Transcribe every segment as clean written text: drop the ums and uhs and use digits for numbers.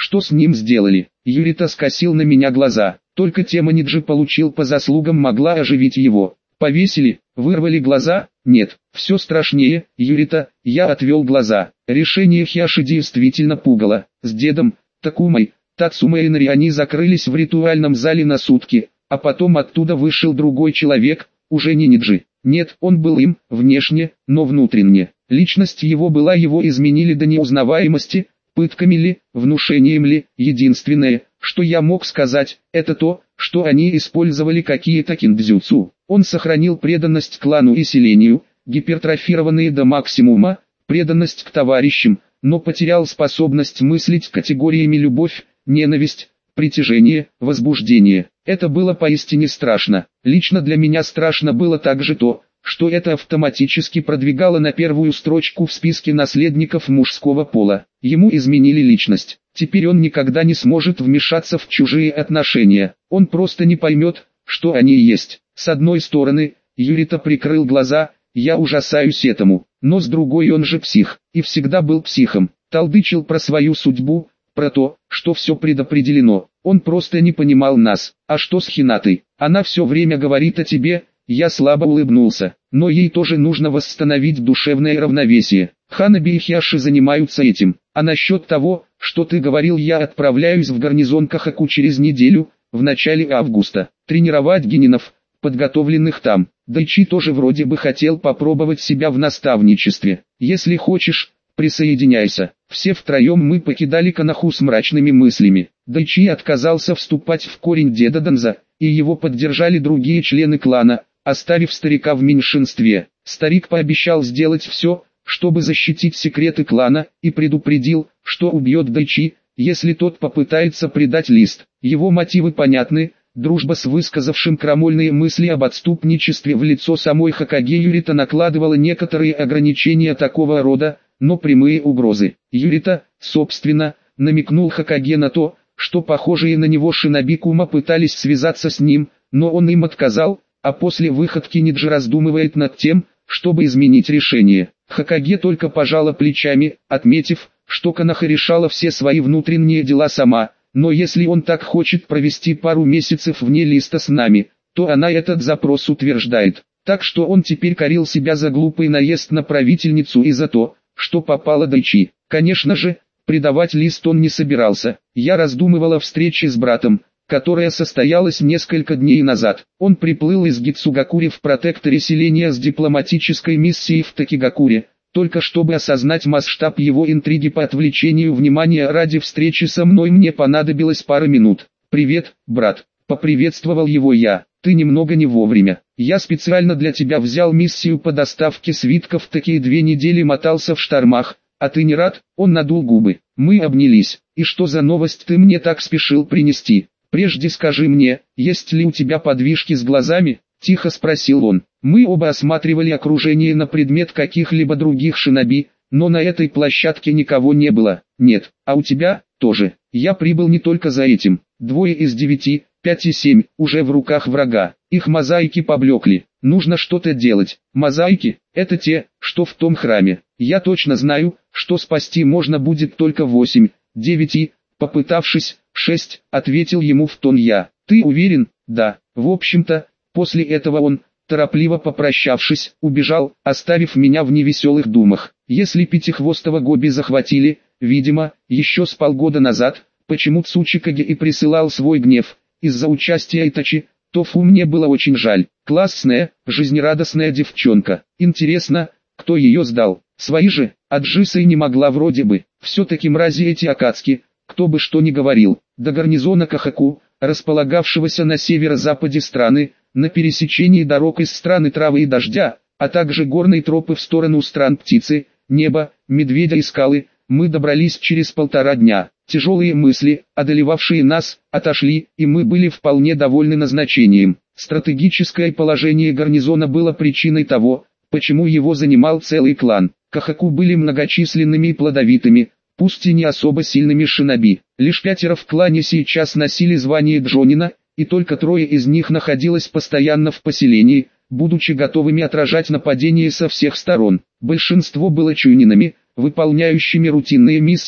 Что с ним сделали? Юрита скосил на меня глаза. Только Теманиджи получил по заслугам, могла оживить его. Повесили? Вырвали глаза? Нет, все страшнее, Юрита. Я отвел глаза. Решение Хиаши действительно пугало. С дедом, Такумой, Тацумой и Нариани закрылись в ритуальном зале на сутки, а потом оттуда вышел другой человек, уже не Ниджи. Нет, он был им, внешне, но внутренне. Личность его была, его изменили до неузнаваемости, пытками ли, внушением ли. Единственное, что я мог сказать, это то, что они использовали какие-то киндзюцу. Он сохранил преданность клану и селению, гипертрофированные до максимума, преданность к товарищам, но потерял способность мыслить категориями любовь, ненависть, притяжение, возбуждение. Это было поистине страшно. Лично для меня страшно было также то, что это автоматически продвигало на первую строчку в списке наследников мужского пола. Ему изменили личность. Теперь он никогда не сможет вмешаться в чужие отношения. Он просто не поймет, что они есть. С одной стороны, Юрита прикрыл глаза, я ужасаюсь этому. Но с другой, он же псих, и всегда был психом. Толдычил про свою судьбу, про то, что все предопределено. Он просто не понимал нас. А что с Хинатой? Она все время говорит о тебе. Я слабо улыбнулся, но ей тоже нужно восстановить душевное равновесие. Ханаби и Хиаши занимаются этим. А насчет того, что ты говорил, я отправляюсь в гарнизон Кахаку через неделю, в начале августа, тренировать генинов, подготовленных там. Дайчи тоже вроде бы хотел попробовать себя в наставничестве. Если хочешь, присоединяйся. Все втроем мы покидали Канаху с мрачными мыслями. Дайчи отказался вступать в корень деда Данза, и его поддержали другие члены клана, оставив старика в меньшинстве. Старик пообещал сделать все, чтобы защитить секреты клана, и предупредил, что убьет Дайчи, если тот попытается предать Лист. Его мотивы понятны. Дружба с высказавшим крамольные мысли об отступничестве в лицо самой Хокаге Юрита накладывала некоторые ограничения такого рода, но прямые угрозы. Юрита, собственно, намекнул Хокаге на то, что похожие на него шиноби Кума пытались связаться с ним, но он им отказал, а после выходки Ниджи раздумывает над тем, чтобы изменить решение. Хокаге только пожала плечами, отметив, что Канаха решала все свои внутренние дела сама. Но если он так хочет провести пару месяцев вне Листа с нами, то она этот запрос утверждает. Так что он теперь корил себя за глупый наезд на правительницу и за то, что попала Дайчи. Конечно же, предавать Лист он не собирался. Я раздумывал о встрече с братом, которая состоялась несколько дней назад. Он приплыл из Гицугакури в протекторе селения с дипломатической миссией в Такигакуре, только чтобы осознать масштаб его интриги по отвлечению внимания ради встречи со мной. Мне понадобилось пара минут. «Привет, брат», — поприветствовал его я. «Ты немного не вовремя. Я специально для тебя взял миссию по доставке свитков, такие 2 недели мотался в штормах, а ты не рад?» Он надул губы. Мы обнялись. «И что за новость ты мне так спешил принести? Прежде скажи мне, есть ли у тебя подвижки с глазами?» — тихо спросил он. Мы оба осматривали окружение на предмет каких-либо других шиноби, но на этой площадке никого не было. «Нет, а у тебя?» «Тоже. Я прибыл не только за этим. 2 из 9, 5 и 7, уже в руках врага. Их мозаики поблекли. Нужно что-то делать. Мозаики — это те, что в том храме. Я точно знаю, что спасти можно будет только 8, 9 и, попытавшись, 6, ответил ему в тон я. Ты уверен? Да. В общем-то, после этого он, торопливо попрощавшись, убежал, оставив меня в невеселых думах. Если Пятихвостого Гоби захватили, видимо, еще с полгода назад, почему Цучикаге и присылал свой гнев, из-за участия Итачи, то Фу мне было очень жаль. Классная, жизнерадостная девчонка. Интересно, кто ее сдал? Свои же? От Джиса и не могла вроде бы. Все-таки мрази эти Акацки, кто бы что ни говорил. До гарнизона Кахаку, располагавшегося на северо-западе страны, на пересечении дорог из страны травы и дождя, а также горной тропы в сторону стран птицы, неба, медведя и скалы, мы добрались через 1,5 дня. Тяжелые мысли, одолевавшие нас, отошли, и мы были вполне довольны назначением. Стратегическое положение гарнизона было причиной того, почему его занимал целый клан. Кахаку были многочисленными и плодовитыми, пусть и не особо сильными шиноби. Лишь 5 в клане сейчас носили звание Джонина, и только 3 из них находилось постоянно в поселении, будучи готовыми отражать нападения со всех сторон. Большинство было чунинами, выполняющими рутинные миссии,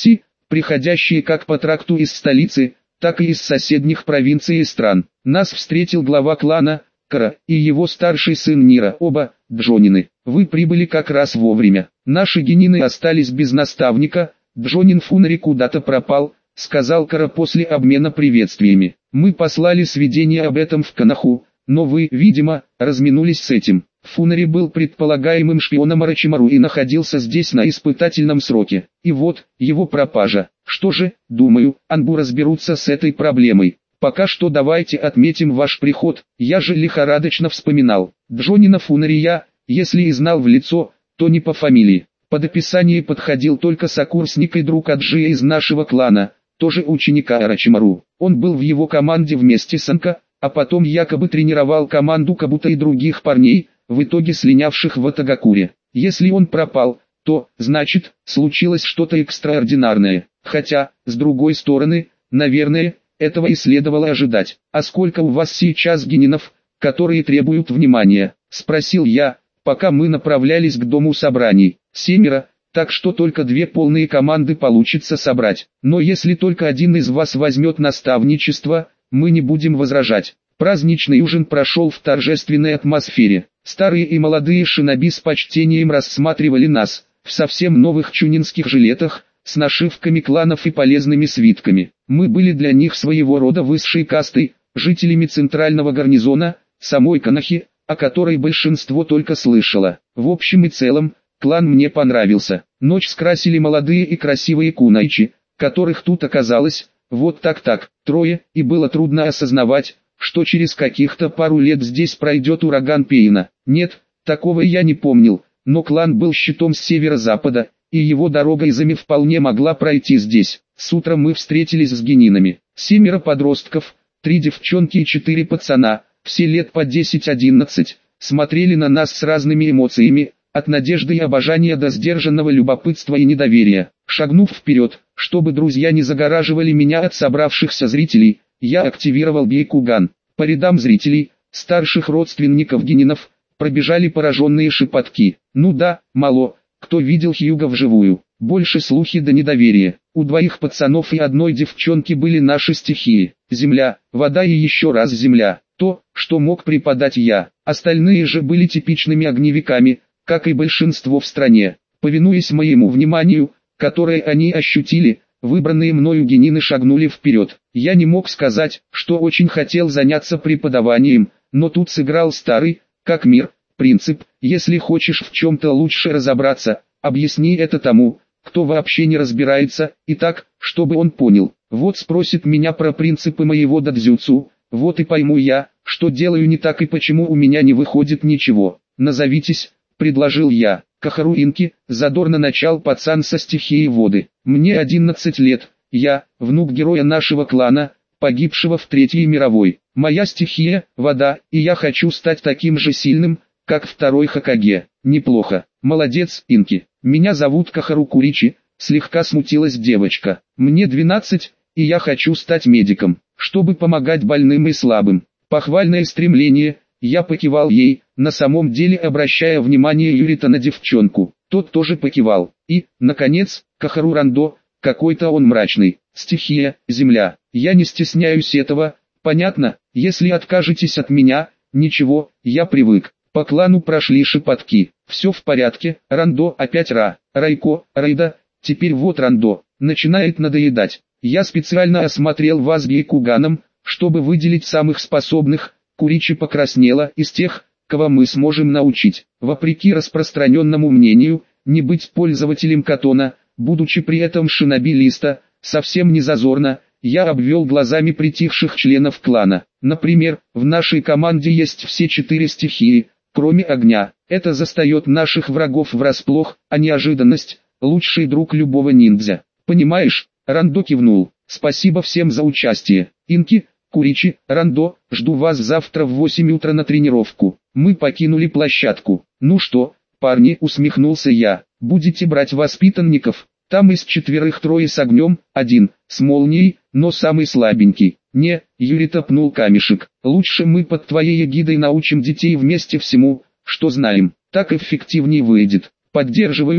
приходящие как по тракту из столицы, так и из соседних провинций и стран. Нас встретил глава клана, Кара, и его старший сын Нира, оба, Джонины. Вы прибыли как раз вовремя. Наши генины остались без наставника, Джонин Фунари куда-то пропал, сказал Кара после обмена приветствиями. Мы послали сведения об этом в Канаху, но вы, видимо, разминулись с этим. Фунари был предполагаемым шпионом Орочимару и находился здесь на испытательном сроке. И вот, его пропажа. Что же, думаю, Анбу разберутся с этой проблемой. Пока что давайте отметим ваш приход. Я же лихорадочно вспоминал. Джонина Фунари я, если и знал в лицо, то не по фамилии. Под описание подходил только сокурсник и друг Аджия из нашего клана, тоже ученика Орочимару. Он был в его команде вместе с Анка, а потом якобы тренировал команду Кабута и других парней, в итоге слинявших в Атагакуре. Если он пропал, то, значит, случилось что-то экстраординарное. Хотя, с другой стороны, наверное, этого и следовало ожидать. «А сколько у вас сейчас генинов, которые требуют внимания?» – спросил я, пока мы направлялись к дому собраний. 7, так что только 2 полные команды получится собрать. Но если только один из вас возьмет наставничество, мы не будем возражать. Праздничный ужин прошел в торжественной атмосфере. Старые и молодые шиноби с почтением рассматривали нас, в совсем новых чунинских жилетах, с нашивками кланов и полезными свитками. Мы были для них своего рода высшей кастой, жителями центрального гарнизона, самой Канахи, о которой большинство только слышало. В общем и целом, клан мне понравился. Ночь скрасили молодые и красивые кунайчи, которых тут оказалось, вот так-так, 3, и было трудно осознавать, что через каких-то пару лет здесь пройдет ураган Пейна. Нет, такого я не помнил, но клан был щитом с северо-запада, и его дорога изами вполне могла пройти здесь. С утра мы встретились с генинами. 7 подростков, 3 девчонки и 4 пацана, все лет по 10-11, смотрели на нас с разными эмоциями, от надежды и обожания до сдержанного любопытства и недоверия. Шагнув вперед, чтобы друзья не загораживали меня от собравшихся зрителей, я активировал Бейкуган. По рядам зрителей, старших родственников генинов, пробежали пораженные шепотки. Ну да, мало, кто видел Хьюга вживую. Больше слухи да недоверие. У 2 пацанов и 1 девчонки были наши стихии. Земля, вода и еще раз земля. То, что мог преподать я. Остальные же были типичными огневиками, как и большинство в стране. Повинуясь моему вниманию, которое они ощутили, выбранные мною генины шагнули вперед. Я не мог сказать, что очень хотел заняться преподаванием, но тут сыграл старый, как мир, принцип: если хочешь в чем-то лучше разобраться, объясни это тому, кто вообще не разбирается, и так, чтобы он понял. Вот спросит меня про принципы моего дадзюцу, вот и пойму я, что делаю не так и почему у меня не выходит ничего. Назовитесь, предложил я. Кахару Инки, задорно начал пацан со стихией воды. Мне 11 лет, я, внук героя нашего клана, погибшего в Третьей мировой. Моя стихия – вода, и я хочу стать таким же сильным, как 2-й Хокаге. Неплохо. Молодец, Инки. Меня зовут Кахару Куричи, слегка смутилась девочка. Мне 12, и я хочу стать медиком, чтобы помогать больным и слабым. Похвальное стремление, я покивал ей, на самом деле обращая внимание Юрита на девчонку. Тот тоже покивал. И, наконец, Кахару Рандо, какой-то он мрачный. Стихия, земля. Я не стесняюсь этого, понятно, если откажетесь от меня, ничего, я привык. По клану прошли шепотки. Все в порядке, Рандо опять Райко, Райда, теперь вот Рандо, начинает надоедать. Я специально осмотрел вас Бейкуганом, чтобы выделить самых способных. Куричи покраснела из тех, кого мы сможем научить. Вопреки распространенному мнению, не быть пользователем катона, будучи при этом шиноби листа, совсем не зазорно. Я обвел глазами притихших членов клана. Например, в нашей команде есть все 4 стихии, кроме огня. Это застает наших врагов врасплох, а неожиданность – лучший друг любого ниндзя. Понимаешь? Рандо кивнул. Спасибо всем за участие. Инки, Куричи, Рандо, жду вас завтра в 8 утра на тренировку. Мы покинули площадку. Ну что, парни, усмехнулся я, будете брать воспитанников? Там из 4 3 с огнем, 1 с молнией, но самый слабенький. Не, Юрита пнул камешек. Лучше мы под твоей эгидой научим детей вместе всему, что знаем. Так эффективнее выйдет. Поддерживаю,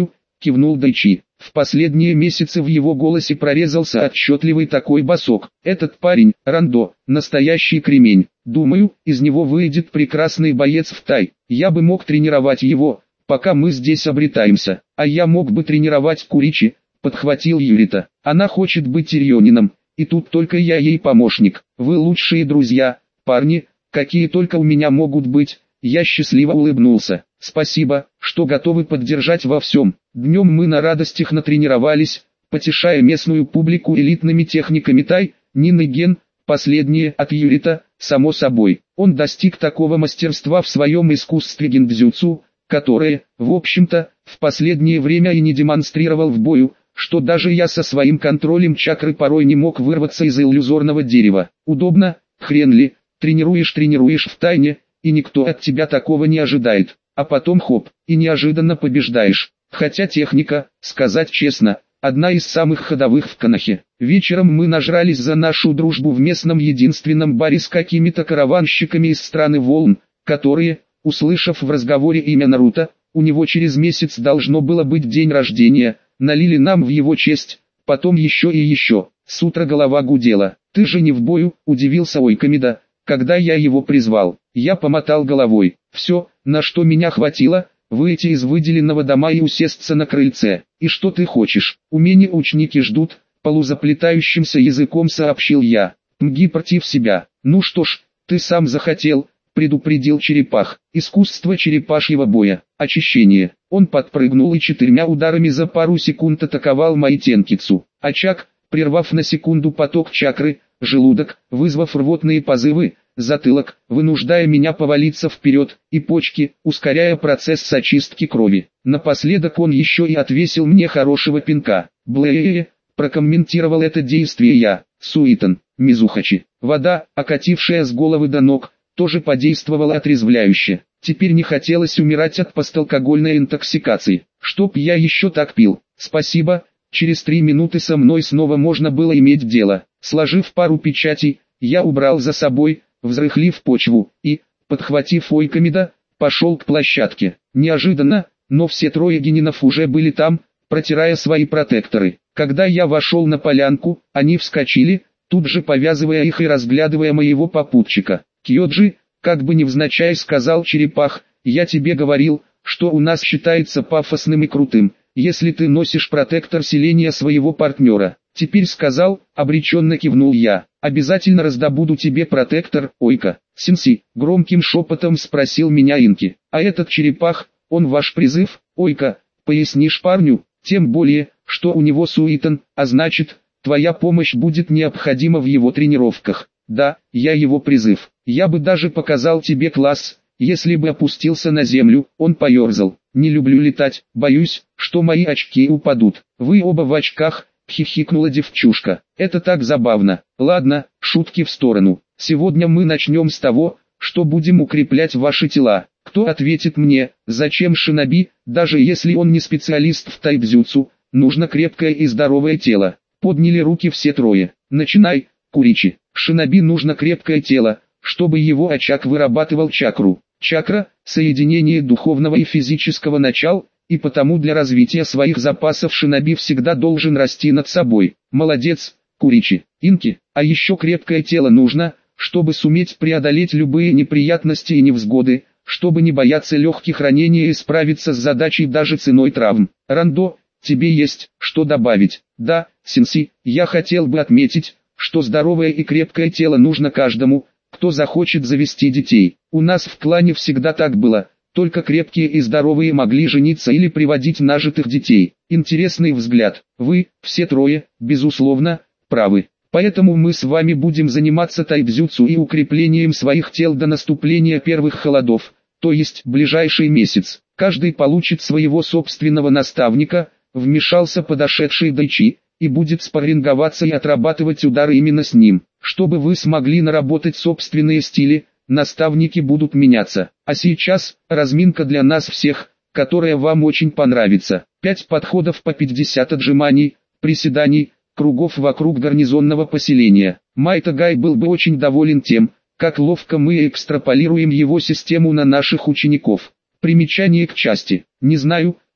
кивнул Дайчи. В последние месяцы в его голосе прорезался отчетливый такой басок. Этот парень, Рандо, настоящий кремень. Думаю, из него выйдет прекрасный боец в тай. Я бы мог тренировать его, пока мы здесь обретаемся. А я мог бы тренировать Куричи, подхватил Юрита. Она хочет быть Тирионином, и тут только я ей помощник. Вы лучшие друзья, парни, какие только у меня могут быть. Я счастливо улыбнулся. Спасибо, что готовы поддержать во всем. Днем мы на радостях натренировались, потешая местную публику элитными техниками тай, Нин и Ген, последние от Юрита, само собой. Он достиг такого мастерства в своем искусстве гиндзюцу, которое, в общем-то, в последнее время и не демонстрировал в бою, что даже я со своим контролем чакры порой не мог вырваться из иллюзорного дерева. Удобно, хрен ли, тренируешь в тайне, и никто от тебя такого не ожидает. А потом хоп, и неожиданно побеждаешь. Хотя техника, сказать честно, одна из самых ходовых в Конохе. Вечером мы нажрались за нашу дружбу в местном единственном баре с какими-то караванщиками из страны волн, которые, услышав в разговоре имя Наруто, у него через месяц должно было быть день рождения, налили нам в его честь, потом еще и еще. С утра голова гудела. «Ты же не в бою?» – удивился Ойкамида, когда я его призвал. Я помотал головой. Все, на что меня хватило, выйти из выделенного дома и усесться на крыльце. «И что ты хочешь? У меня ученики ждут», – полузаплетающимся языком сообщил я. Мги против себя. «Ну что ж, ты сам захотел», – предупредил черепах. «Искусство черепашьего боя. Очищение». Он подпрыгнул и 4 ударами за пару секунд атаковал Майтенкицу. Очаг, прервав на секунду поток чакры, желудок, вызвав рвотные позывы, затылок, вынуждая меня повалиться вперед, и почки, ускоряя процесс очистки крови. Напоследок он еще и отвесил мне хорошего пинка. «Блэээ», прокомментировал это действие я. Суитон, Мизухачи. Вода, окатившая с головы до ног, тоже подействовала отрезвляюще. Теперь не хотелось умирать от посталкогольной интоксикации. Чтоб я еще так пил. Спасибо, через 3 минуты со мной снова можно было иметь дело. Сложив пару печатей, я убрал за собой, взрыхлив почву, и, подхватив Ойкамида, пошел к площадке. Неожиданно, но все 3 генинов уже были там, протирая свои протекторы. Когда я вошел на полянку, они вскочили, тут же повязывая их и разглядывая моего попутчика. «Кьоджи», как бы невзначай сказал черепах, «я тебе говорил, что у нас считается пафосным и крутым, если ты носишь протектор селения своего партнера». «Теперь сказал», обреченно кивнул я, «обязательно раздобуду тебе протектор, Ойка». «Сенси», громким шепотом спросил меня Инки, «а этот черепах, он ваш призыв, Ойка, пояснишь парню, тем более, что у него Суитон, а значит, твоя помощь будет необходима в его тренировках». «Да, я его призыв. Я бы даже показал тебе класс, если бы опустился на землю». Он поерзал. «Не люблю летать, боюсь, что мои очки упадут». «Вы оба в очках», хихикнула девчушка. «Это так забавно. Ладно, шутки в сторону. Сегодня мы начнем с того, что будем укреплять ваши тела. Кто ответит мне, зачем шиноби, даже если он не специалист в тайцзюцу, нужно крепкое и здоровое тело?» Подняли руки все 3. «Начинай, Куричи». Шиноби нужно крепкое тело, чтобы его очаг вырабатывал чакру. Чакра – соединение духовного и физического начал, и потому для развития своих запасов шиноби всегда должен расти над собой. Молодец, Куричи. Инки, а еще крепкое тело нужно, чтобы суметь преодолеть любые неприятности и невзгоды, чтобы не бояться легких ранений и справиться с задачей даже ценой травм. Рандо, тебе есть что добавить? Да, Сенси, я хотел бы отметить, что здоровое и крепкое тело нужно каждому, кто захочет завести детей. У нас в клане всегда так было, только крепкие и здоровые могли жениться или приводить нажитых детей. Интересный взгляд. Вы, все 3, безусловно, правы. Поэтому мы с вами будем заниматься тайцзюцу и укреплением своих тел до наступления первых холодов, то есть ближайший месяц. Каждый получит своего собственного наставника, вмешался подошедший Дайчи, и будет спарринговаться и отрабатывать удары именно с ним. Чтобы вы смогли наработать собственные стили, наставники будут меняться. А сейчас, разминка для нас всех, которая вам очень понравится. 5 подходов по 50 отжиманий, приседаний, кругов вокруг гарнизонного поселения. Майтагай был бы очень доволен тем, как ловко мы экстраполируем его систему на наших учеников. Примечание к части. Не знаю,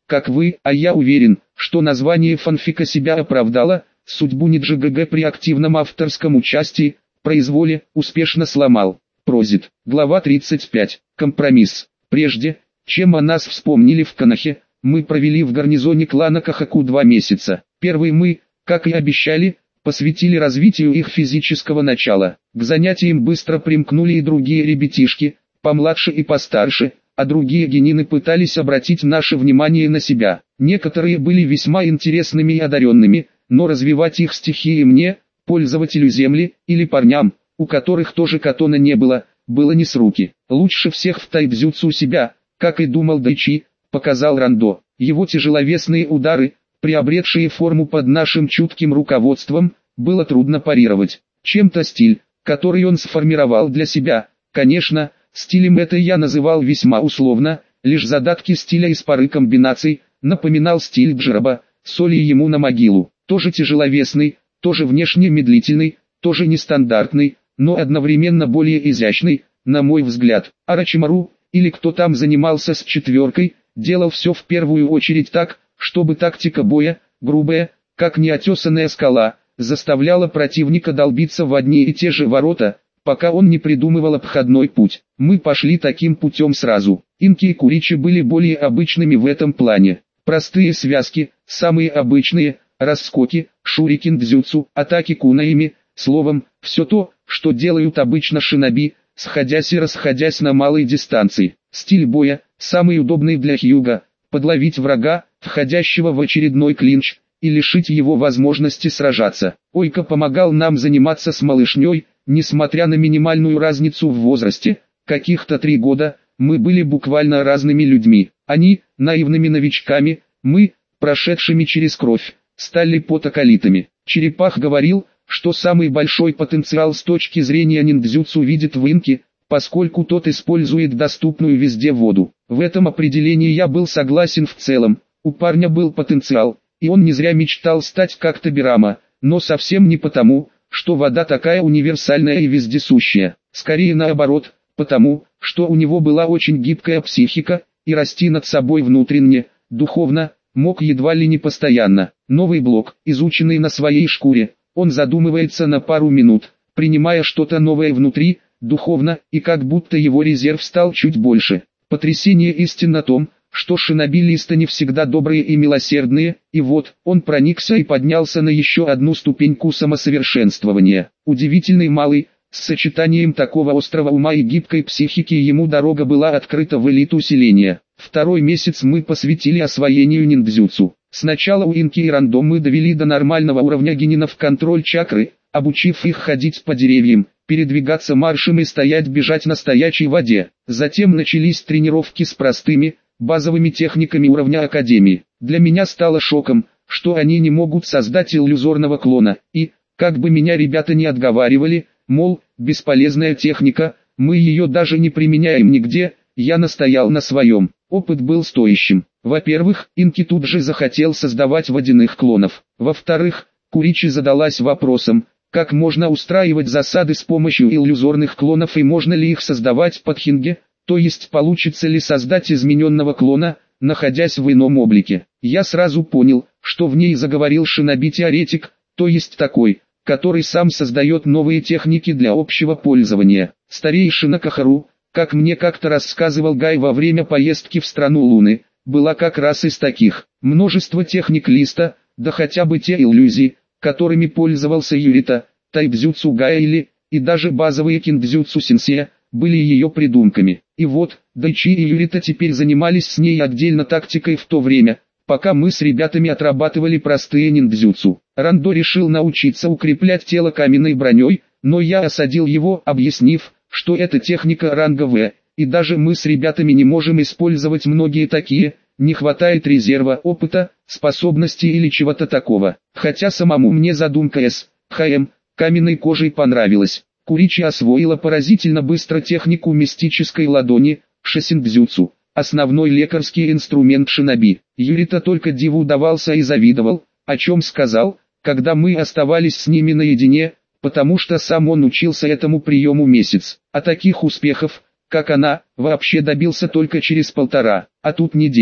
как вы, а я уверен, что название фанфика себя оправдало, судьбу Ниджи ГГ при активном авторском участии, произволе, успешно сломал. Прозит. Глава 35. Компромисс. Прежде, чем о нас вспомнили в Канахе, мы провели в гарнизоне клана Кахаку 2 месяца. Первый мы, как и обещали, посвятили развитию их физического начала. К занятиям быстро примкнули и другие ребятишки, помладше и постарше, а другие генины пытались обратить наше внимание на себя. Некоторые были весьма интересными и одаренными, но развивать их стихии мне, пользователю земли, или парням, у которых тоже катона не было не с руки. Лучше всех в тайбзюцу себя, как и думал Дайчи, показал Рандо. Его тяжеловесные удары, приобретшие форму под нашим чутким руководством, было трудно парировать. Чем-то стиль, который он сформировал для себя, конечно, стилем это я называл весьма условно, лишь задатки стиля из пары комбинаций, напоминал стиль Джераба, соли ему на могилу. Тоже тяжеловесный, тоже внешне медлительный, тоже нестандартный, но одновременно более изящный, на мой взгляд. Арачимару, или кто там занимался с четверкой, делал все в первую очередь так, чтобы тактика боя, грубая, как неотесанная скала, заставляла противника долбиться в одни и те же ворота, пока он не придумывал обходной путь. Мы пошли таким путем сразу. Инки и Куричи были более обычными в этом плане. Простые связки, самые обычные, раскоки, шурикин-дзюцу, атаки кунаими, словом, все то, что делают обычно шиноби, сходясь и расходясь на малой дистанции. Стиль боя, самый удобный для Хьюга, подловить врага, входящего в очередной клинч, и лишить его возможности сражаться. Ойка помогал нам заниматься с малышней, несмотря на минимальную разницу в возрасте, каких-то 3 года, мы были буквально разными людьми. Они, наивными новичками, мы, прошедшими через кровь, стали потоколитами. Черепах говорил, что самый большой потенциал с точки зрения ниндзюцу видит в инке, поскольку тот использует доступную везде воду. В этом определении я был согласен в целом, у парня был потенциал, и он не зря мечтал стать как Табирама, но совсем не потому, что вода такая универсальная и вездесущая, скорее наоборот, потому, что у него была очень гибкая психика, и расти над собой внутренне, духовно, мог едва ли не постоянно. Новый блок, изученный на своей шкуре, он задумывается на пару минут, принимая что-то новое внутри, духовно, и как будто его резерв стал чуть больше. Потрясение истин о том, что шиноби-листы не всегда добрые и милосердные, и вот, он проникся и поднялся на еще одну ступеньку самосовершенствования. Удивительный малый, с сочетанием такого острого ума и гибкой психики ему дорога была открыта в элиту селения. 2-й месяц мы посвятили освоению ниндзюцу. Сначала у Инки и Рандо мы довели до нормального уровня генинов контроль чакры, обучив их ходить по деревьям, передвигаться маршем и стоять-бежать на стоячей воде. Затем начались тренировки с простыми, базовыми техниками уровня Академии. Для меня стало шоком, что они не могут создать иллюзорного клона, и, как бы меня ребята не отговаривали, мол, бесполезная техника, мы ее даже не применяем нигде, я настоял на своем. Опыт был стоящим. Во-первых, Инки тут же захотел создавать водяных клонов. Во-вторых, Куричи задалась вопросом, как можно устраивать засады с помощью иллюзорных клонов и можно ли их создавать под хинге, то есть получится ли создать измененного клона, находясь в ином облике. Я сразу понял, что в ней заговорил шиноби-теоретик, то есть такой, который сам создает новые техники для общего пользования. Старейшина Кахару, как мне как-то рассказывал Гай во время поездки в страну Луны, была как раз из таких. Множество техник листа, да хотя бы те иллюзии, которыми пользовался Юрита, тайбзюцу Гая и даже базовые киндзюцу сенсея, были ее придумками. И вот, Дайчи и Юрита теперь занимались с ней отдельно тактикой в то время, пока мы с ребятами отрабатывали простые ниндзюцу. Рандо решил научиться укреплять тело каменной броней, но я осадил его, объяснив, что это техника ранга В, и даже мы с ребятами не можем использовать многие такие, не хватает резерва, опыта, способностей или чего-то такого. Хотя самому мне задумка СХМ, каменной кожей понравилась. Куричи освоила поразительно быстро технику мистической ладони, шисиндзюцу, основной лекарский инструмент шиноби. Юрита только диву давался и завидовал, о чем сказал, когда мы оставались с ними наедине, потому что сам он учился этому приему месяц. А таких успехов, как она, вообще добился только через 1,5, а тут неделя.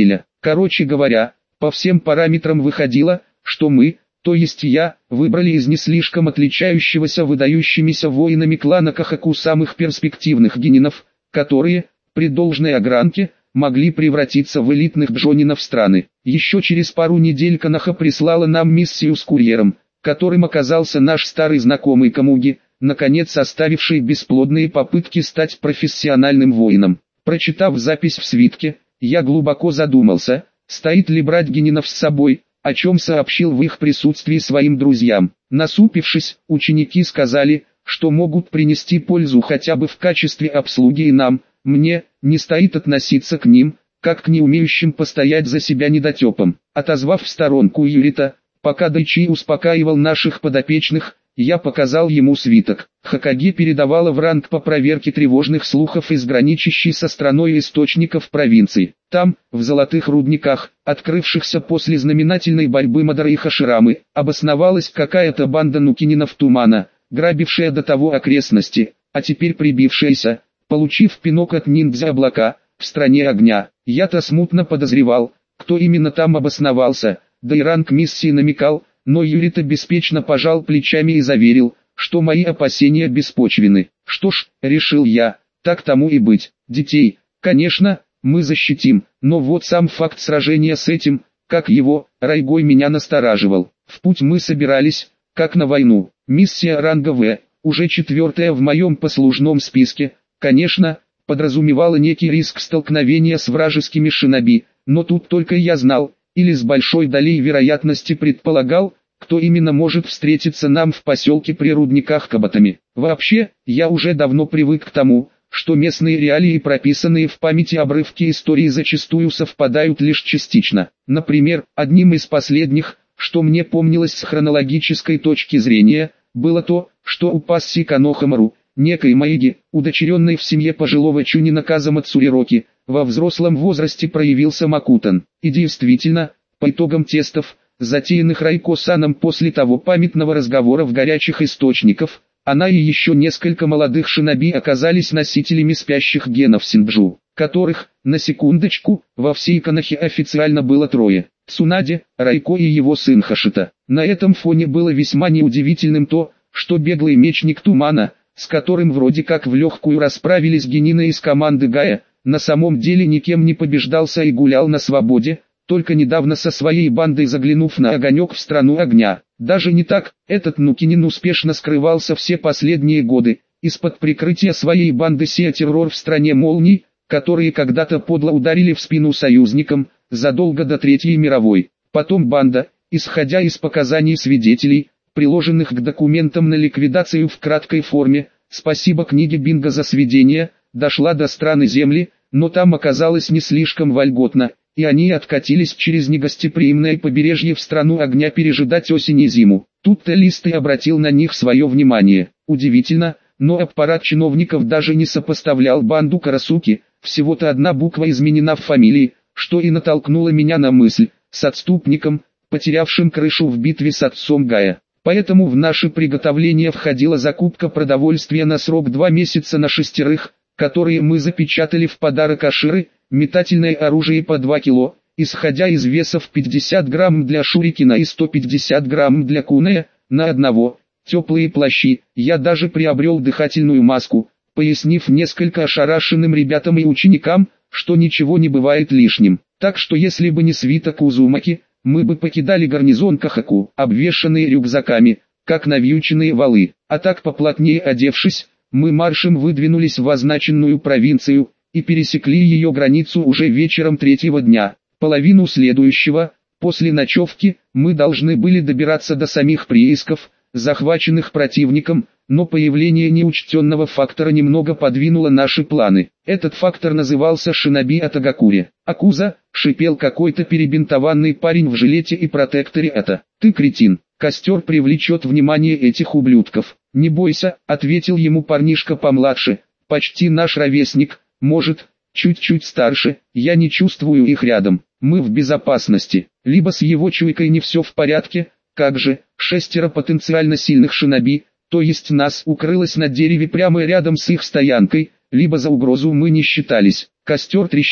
Короче говоря, по всем параметрам выходило, что мы, то есть я, выбрали из не слишком отличающегося выдающимися воинами клана Кахаку самых перспективных генинов, которые, при должной огранке, могли превратиться в элитных джонинов страны. Еще через пару недель Коноха прислала нам миссию с курьером, которым оказался наш старый знакомый Камуги, наконец оставивший бесплодные попытки стать профессиональным воином. Прочитав запись в свитке, я глубоко задумался, стоит ли брать генинов с собой, о чем сообщил в их присутствии своим друзьям. Насупившись, ученики сказали, что могут принести пользу хотя бы в качестве обслуги и нам, мне, не стоит относиться к ним, как к неумеющим постоять за себя недотепам. Отозвав в сторонку Юрита, пока Дайчи успокаивал наших подопечных, я показал ему свиток. Хокаге передавала в ранг по проверке тревожных слухов из граничащей со страной источников провинции. Там, в золотых рудниках, открывшихся после знаменательной борьбы Мадара и Хаширамы, обосновалась какая-то банда нукининов Тумана, грабившая до того окрестности, а теперь прибившаяся, получив пинок от ниндзя облака, в стране огня. Я-то смутно подозревал, кто именно там обосновался, да и ранг миссии намекал, но Юрита беспечно пожал плечами и заверил, что мои опасения беспочвены. Что ж, решил я, так тому и быть. Детей, конечно, мы защитим, но вот сам факт сражения с этим, как его, Райгой меня настораживал. В путь мы собирались, как на войну. Миссия ранга В, уже 4-я в моем послужном списке, конечно, подразумевала некий риск столкновения с вражескими шиноби, но тут только я знал, или с большой долей вероятности предполагал, кто именно может встретиться нам в поселке при рудниках Каботами. Вообще, я уже давно привык к тому, что местные реалии, прописанные в памяти обрывки истории, зачастую совпадают лишь частично. Например, одним из последних, что мне помнилось с хронологической точки зрения, было то, что у пассии Канохамару, некой Маиги, удочеренной в семье пожилого Чунина Казама Цурироки, во взрослом возрасте проявился Макутан. И действительно, по итогам тестов, затеянных Райко-саном после того памятного разговора в горячих источниках, она и еще несколько молодых шиноби оказались носителями спящих генов Синджу, которых, на секундочку, во всей Конохе официально было 3. Цунаде, Райко и его сын Хашита. На этом фоне было весьма неудивительным то, что беглый мечник Тумана, с которым вроде как в легкую расправились генины из команды Гая, на самом деле никем не побеждался и гулял на свободе, только недавно со своей бандой заглянув на огонек в страну огня. Даже не так, этот Нукинин успешно скрывался все последние годы, из-под прикрытия своей банды сея террор в стране молний, которые когда-то подло ударили в спину союзникам, задолго до Третьей мировой. Потом банда, исходя из показаний свидетелей, приложенных к документам на ликвидацию в краткой форме, спасибо книге Бинго за сведения, дошла до страны земли, но там оказалось не слишком вольготно, и они откатились через негостеприимное побережье в страну огня пережидать осень и зиму. Тут-то Лист и обратил на них свое внимание. Удивительно, но аппарат чиновников даже не сопоставлял банду Карасуки, всего-то одна буква изменена в фамилии, что и натолкнуло меня на мысль, с отступником, потерявшим крышу в битве с отцом Гая. Поэтому в наши приготовления входила закупка продовольствия на срок 2 месяца на 6, которые мы запечатали в подарок Аширы, метательное оружие по 2 кило, исходя из весов 50 грамм для Шурикина и 150 грамм для Кунея, на одного, теплые плащи. Я даже приобрел дыхательную маску, пояснив несколько ошарашенным ребятам и ученикам, что ничего не бывает лишним. Так что если бы не свиток Узумаки, мы бы покидали гарнизон Кахаку, обвешанные рюкзаками, как навьюченные валы. А так, поплотнее одевшись, мы маршем выдвинулись в означенную провинцию, и пересекли ее границу уже вечером 3-го дня. Половину следующего, после ночевки, мы должны были добираться до самих приисков, захваченных противником, но появление неучтенного фактора немного подвинуло наши планы. Этот фактор назывался шиноби Атагакури. «Акуза», — шипел какой-то перебинтованный парень в жилете и протекторе, — «это ты, кретин, костер привлечет внимание этих ублюдков». «Не бойся», — ответил ему парнишка помладше, почти наш ровесник, может, чуть-чуть старше, я не чувствую их рядом, мы в безопасности. Либо с его чуйкой не все в порядке, как же, 6 потенциально сильных шиноби, то есть нас, укрылось на дереве прямо рядом с их стоянкой, либо за угрозу мы не считались. Костер трещал,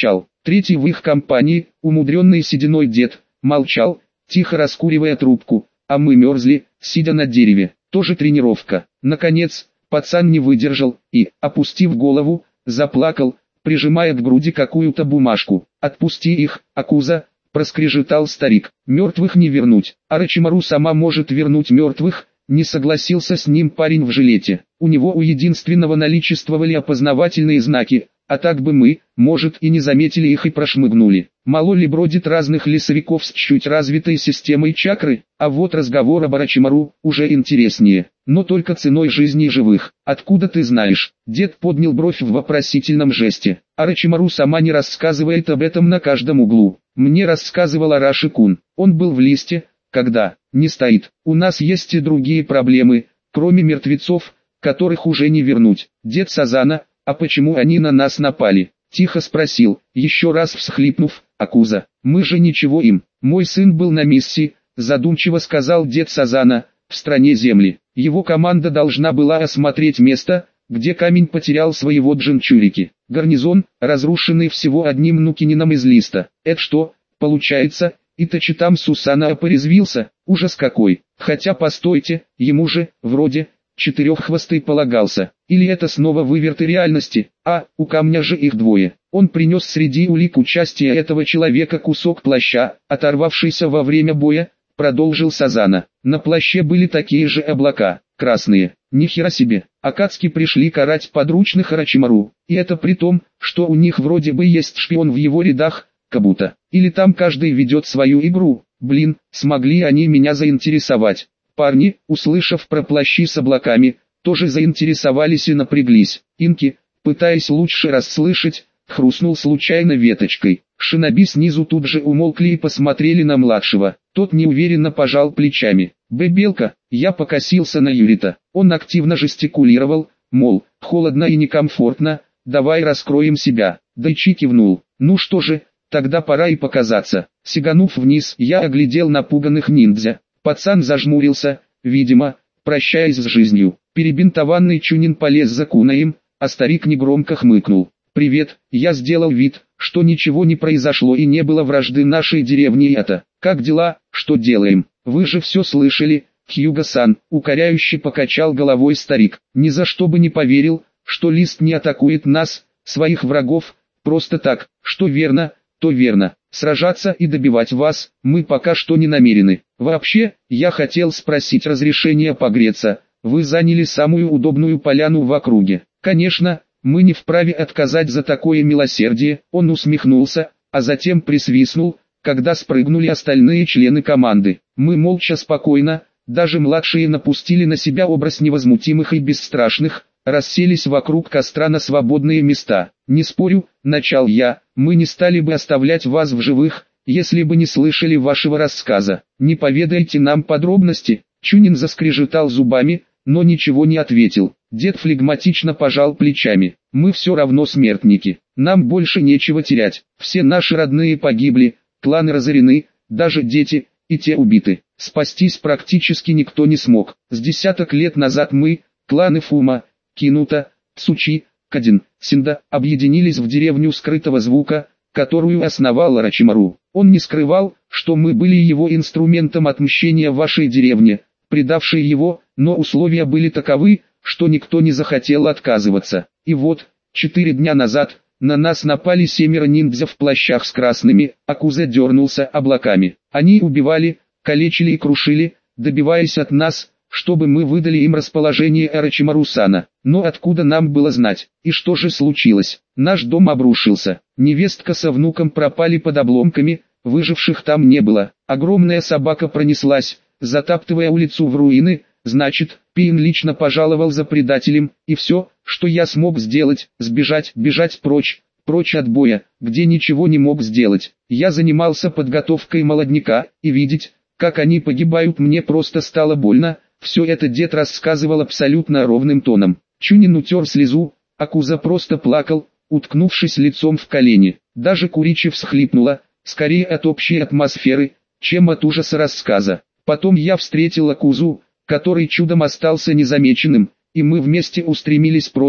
Третий в их компании, умудренный сединой дед, молчал, тихо раскуривая трубку, а мы мерзли, сидя на дереве. Тоже тренировка. Наконец, пацан не выдержал и, опустив голову, заплакал, прижимая к груди какую-то бумажку. «Отпусти их, Акуза», — проскрежетал старик. «Мертвых не вернуть, Орочимару сама может вернуть мертвых», — не согласился с ним парень в жилете. У него у единственного наличествовали опознавательные знаки, а так бы мы, может, и не заметили их и прошмыгнули. Мало ли бродит разных лесовиков с чуть развитой системой чакры, а вот разговор об Орочимару уже интереснее, но только ценой жизни живых. «Откуда ты знаешь?» Дед поднял бровь в вопросительном жесте. «Орочимару сама не рассказывает об этом на каждом углу. Мне рассказывал Араши-кун. Он был в листе, когда не стоит. У нас есть и другие проблемы, кроме мертвецов, которых уже не вернуть. Дед Сазана, а почему они на нас напали?» Тихо спросил, еще раз всхлипнув. «Акуза, мы же ничего им. Мой сын был на миссии», задумчиво сказал дед Сазана, «в стране земли. Его команда должна была осмотреть место, где камень потерял своего джинчурики. Гарнизон, разрушенный всего одним нукинином из листа. Это что, получается, Итачи там Сусана порезвился? Ужас какой! Хотя постойте, ему же, вроде, четыреххвостый полагался. Или это снова выверты реальности? А, у камня же их двое. Он принес среди улик участия этого человека кусок плаща, оторвавшийся во время боя», продолжил Сазана. «На плаще были такие же облака, красные. Нихера себе. Акацки пришли карать подручных Орочимару. И это при том, что у них вроде бы есть шпион в его рядах, как-будто. Или там каждый ведет свою игру. Блин, смогли они меня заинтересовать». Парни, услышав про плащи с облаками, тоже заинтересовались и напряглись. Инки, пытаясь лучше расслышать, хрустнул случайно веточкой. Шиноби снизу тут же умолкли и посмотрели на младшего. Тот неуверенно пожал плечами. «Бебелка», я покосился на Юрита. Он активно жестикулировал, мол, холодно и некомфортно, давай раскроем себя. Дайчи кивнул. «Ну что же, тогда пора и показаться». Сиганув вниз, я оглядел напуганных ниндзя. Пацан зажмурился, видимо, прощаясь с жизнью. Перебинтованный Чунин полез за кунаем, а старик негромко хмыкнул. «Привет», я сделал вид, что ничего не произошло и не было вражды нашей деревни и это. «Как дела, что делаем? Вы же все слышали, Хьюго-сан», укоряюще покачал головой старик. «Ни за что бы не поверил, что лист не атакует нас, своих врагов, просто так. Что верно, то верно. Сражаться и добивать вас, мы пока что не намерены. Вообще, я хотел спросить разрешения погреться, вы заняли самую удобную поляну в округе. Конечно, мы не вправе отказать за такое милосердие», он усмехнулся, а затем присвистнул, когда спрыгнули остальные члены команды. Мы молча спокойно, даже младшие напустили на себя образ невозмутимых и бесстрашных, расселись вокруг костра на свободные места. «Не спорю», начал я, «мы не стали бы оставлять вас в живых, если бы не слышали вашего рассказа. Не поведаете нам подробности?» Чунин заскрежетал зубами, но ничего не ответил. Дед флегматично пожал плечами. «Мы все равно смертники. Нам больше нечего терять. Все наши родные погибли, кланы разорены, даже дети, и те убиты. Спастись практически никто не смог. С десяток лет назад мы, кланы Фума, Кинута, Цучи, Кадин, Синда, объединились в деревню скрытого звука, которую основал Орочимару. Он не скрывал, что мы были его инструментом отмщения в вашей деревне, предавшей его, но условия были таковы, что никто не захотел отказываться. И вот, 4 дня назад, на нас напали 7 ниндзя в плащах с красными, Акуза дернулся облаками. Они убивали, калечили и крушили, добиваясь от нас, чтобы мы выдали им расположение Орочимару-сана. Но откуда нам было знать? И что же случилось? Наш дом обрушился. Невестка со внуком пропали под обломками, выживших там не было. Огромная собака пронеслась, затаптывая улицу в руины. Значит, Пин лично пожаловал за предателем, и все, что я смог сделать, сбежать, бежать прочь от боя, где ничего не мог сделать. Я занимался подготовкой молодняка, и видеть, как они погибают, мне просто стало больно. Все это дед рассказывал абсолютно ровным тоном. Чунин утер слезу, Акуза просто плакал, уткнувшись лицом в колени. Даже Куричи всхлипнула, скорее от общей атмосферы, чем от ужаса рассказа. Потом я встретил Акузу, который чудом остался незамеченным, и мы вместе устремились прочь,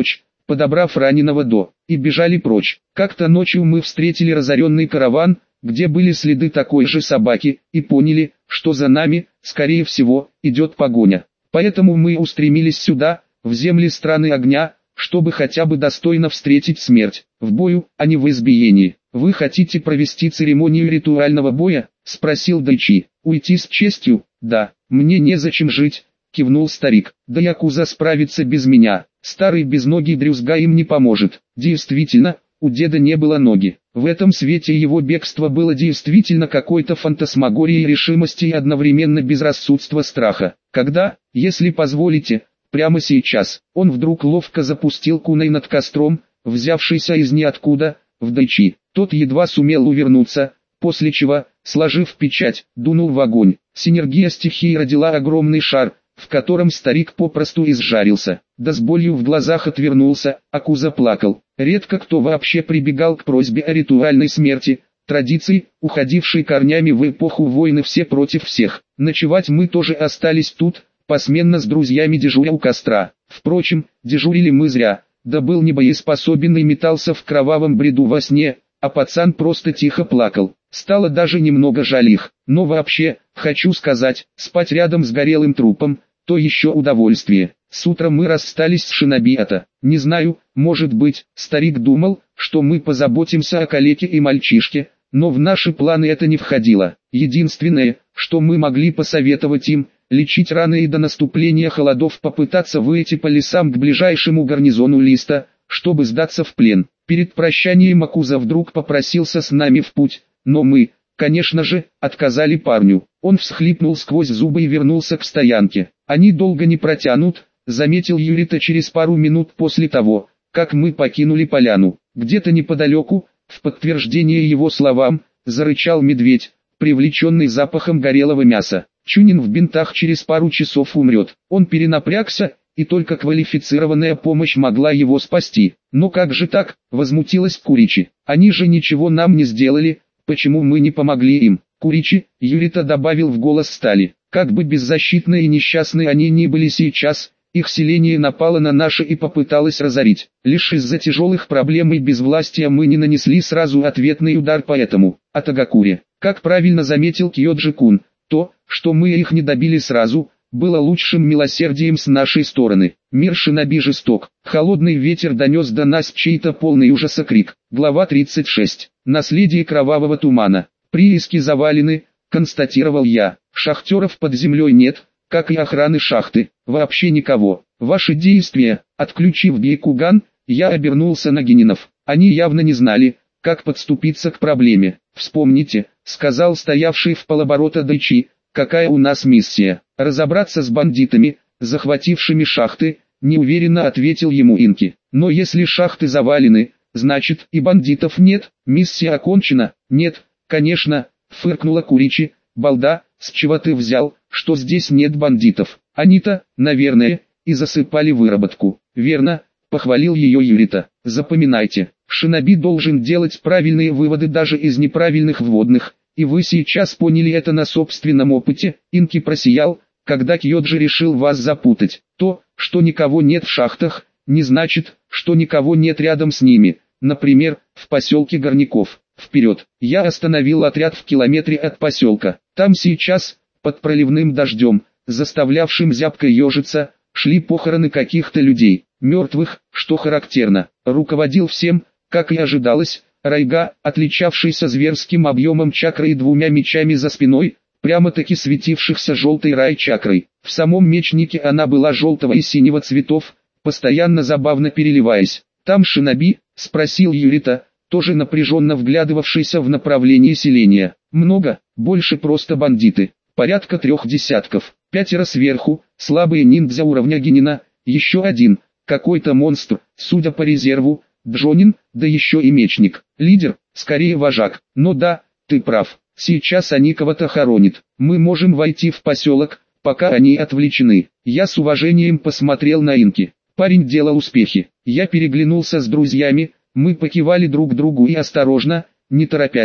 подобрав раненого и бежали прочь. Как-то ночью мы встретили разоренный караван, где были следы такой же собаки, и поняли, что за нами, скорее всего, идет погоня. Поэтому мы устремились сюда, в земли страны огня, чтобы хотя бы достойно встретить смерть, в бою, а не в избиении. «Вы хотите провести церемонию ритуального боя?» – спросил Дайчи. «Уйти с честью? Да, мне незачем жить», – кивнул старик. «Да якуза справится без меня, старый безногий дрюзга им не поможет». Действительно, у деда не было ноги. В этом свете его бегство было действительно какой-то фантасмагорией решимости и одновременно безрассудства страха. Когда, если позволите, прямо сейчас, он вдруг ловко запустил куной над костром, взявшийся из ниоткуда, в Дайчи. Тот едва сумел увернуться, после чего, сложив печать, дунул в огонь. Синергия стихии родила огромный шар, в котором старик попросту изжарился. Да с болью в глазах отвернулся, Акуза плакал. Редко кто вообще прибегал к просьбе о ритуальной смерти, традиции, уходившей корнями в эпоху войны все против всех. Ночевать мы тоже остались тут, посменно с друзьями дежуря у костра. Впрочем, дежурили мы зря, да был небоеспособен и метался в кровавом бреду во сне, а пацан просто тихо плакал. Стало даже немного жаль их. Но вообще, хочу сказать, спать рядом с горелым трупом, то еще удовольствие. С утра мы расстались с шинобиата. Не знаю, может быть, старик думал, что мы позаботимся о калеке и мальчишке, но в наши планы это не входило. Единственное, что мы могли посоветовать им, лечить раны и до наступления холодов попытаться выйти по лесам к ближайшему гарнизону Листа, чтобы сдаться в плен. Перед прощанием Акуза вдруг попросился с нами в путь, но мы, конечно же, отказали парню. Он всхлипнул сквозь зубы и вернулся к стоянке. «Они долго не протянут», — заметил Юрита через пару минут после того, как мы покинули поляну. Где-то неподалеку, в подтверждение его словам, зарычал медведь, привлеченный запахом горелого мяса. Чунин в бинтах через пару часов умрет. Он перенапрягся, и только квалифицированная помощь могла его спасти. «Но как же так?» – возмутилась Куричи. «Они же ничего нам не сделали, почему мы не помогли им?» «Куричи», – Юрита добавил в голос стали. «Как бы беззащитны и несчастны они ни были сейчас, их селение напало на наше и попыталось разорить. Лишь из-за тяжелых проблем и безвластия мы не нанесли сразу ответный удар по этому, Атагакуре. Как правильно заметил Кьоджи-кун, то, что мы их не добили сразу, было лучшим милосердием с нашей стороны. Мир шиноби жесток». Холодный ветер донес до нас чей-то полный ужаса крик. Глава 36. Наследие кровавого тумана. «Прииски завалены», констатировал я. «Шахтеров под землей нет, как и охраны шахты. Вообще никого. Ваши действия». Отключив Бейкуган, я обернулся на Гининов. Они явно не знали, как подступиться к проблеме. «Вспомните», — сказал стоявший в полоборота Дайчи, — «какая у нас миссия? Разобраться с бандитами, захватившими шахты», — неуверенно ответил ему Инки. «Но если шахты завалены, значит и бандитов нет, миссия окончена». «Нет, конечно», — фыркнула Куричи. «Балда, с чего ты взял, что здесь нет бандитов? Они-то, наверное, и засыпали выработку». «Верно», — похвалил ее Юрита. «Запоминайте, шиноби должен делать правильные выводы даже из неправильных вводных, и вы сейчас поняли это на собственном опыте». Инки просиял, когда Кьоджи решил вас запутать. «То, что никого нет в шахтах, не значит, что никого нет рядом с ними, например, в поселке Горняков. Вперед!» Я остановил отряд в километре от поселка. Там сейчас, под проливным дождем, заставлявшим зябко ежиться, шли похороны каких-то людей, мертвых, что характерно. Руководил всем, как и ожидалось, Райга, отличавшийся зверским объемом чакры и двумя мечами за спиной, прямо-таки светившихся желтой рай-чакрой. В самом мечнике она была желтого и синего цветов, постоянно забавно переливаясь. «Там шиноби?» — спросил Юрита, тоже напряженно вглядывавшийся в направлении селения. «Много, больше просто бандиты. Порядка 3 десятков. 5 сверху, слабые ниндзя уровня Гинина, еще один, какой-то монстр, судя по резерву, Джонин, да еще и мечник. Лидер, скорее вожак. Но да, ты прав, сейчас они кого-то хоронят. Мы можем войти в поселок, пока они отвлечены». Я с уважением посмотрел на Инки. Парень делал успехи. Я переглянулся с друзьями, мы покивали друг другу и осторожно, не торопясь,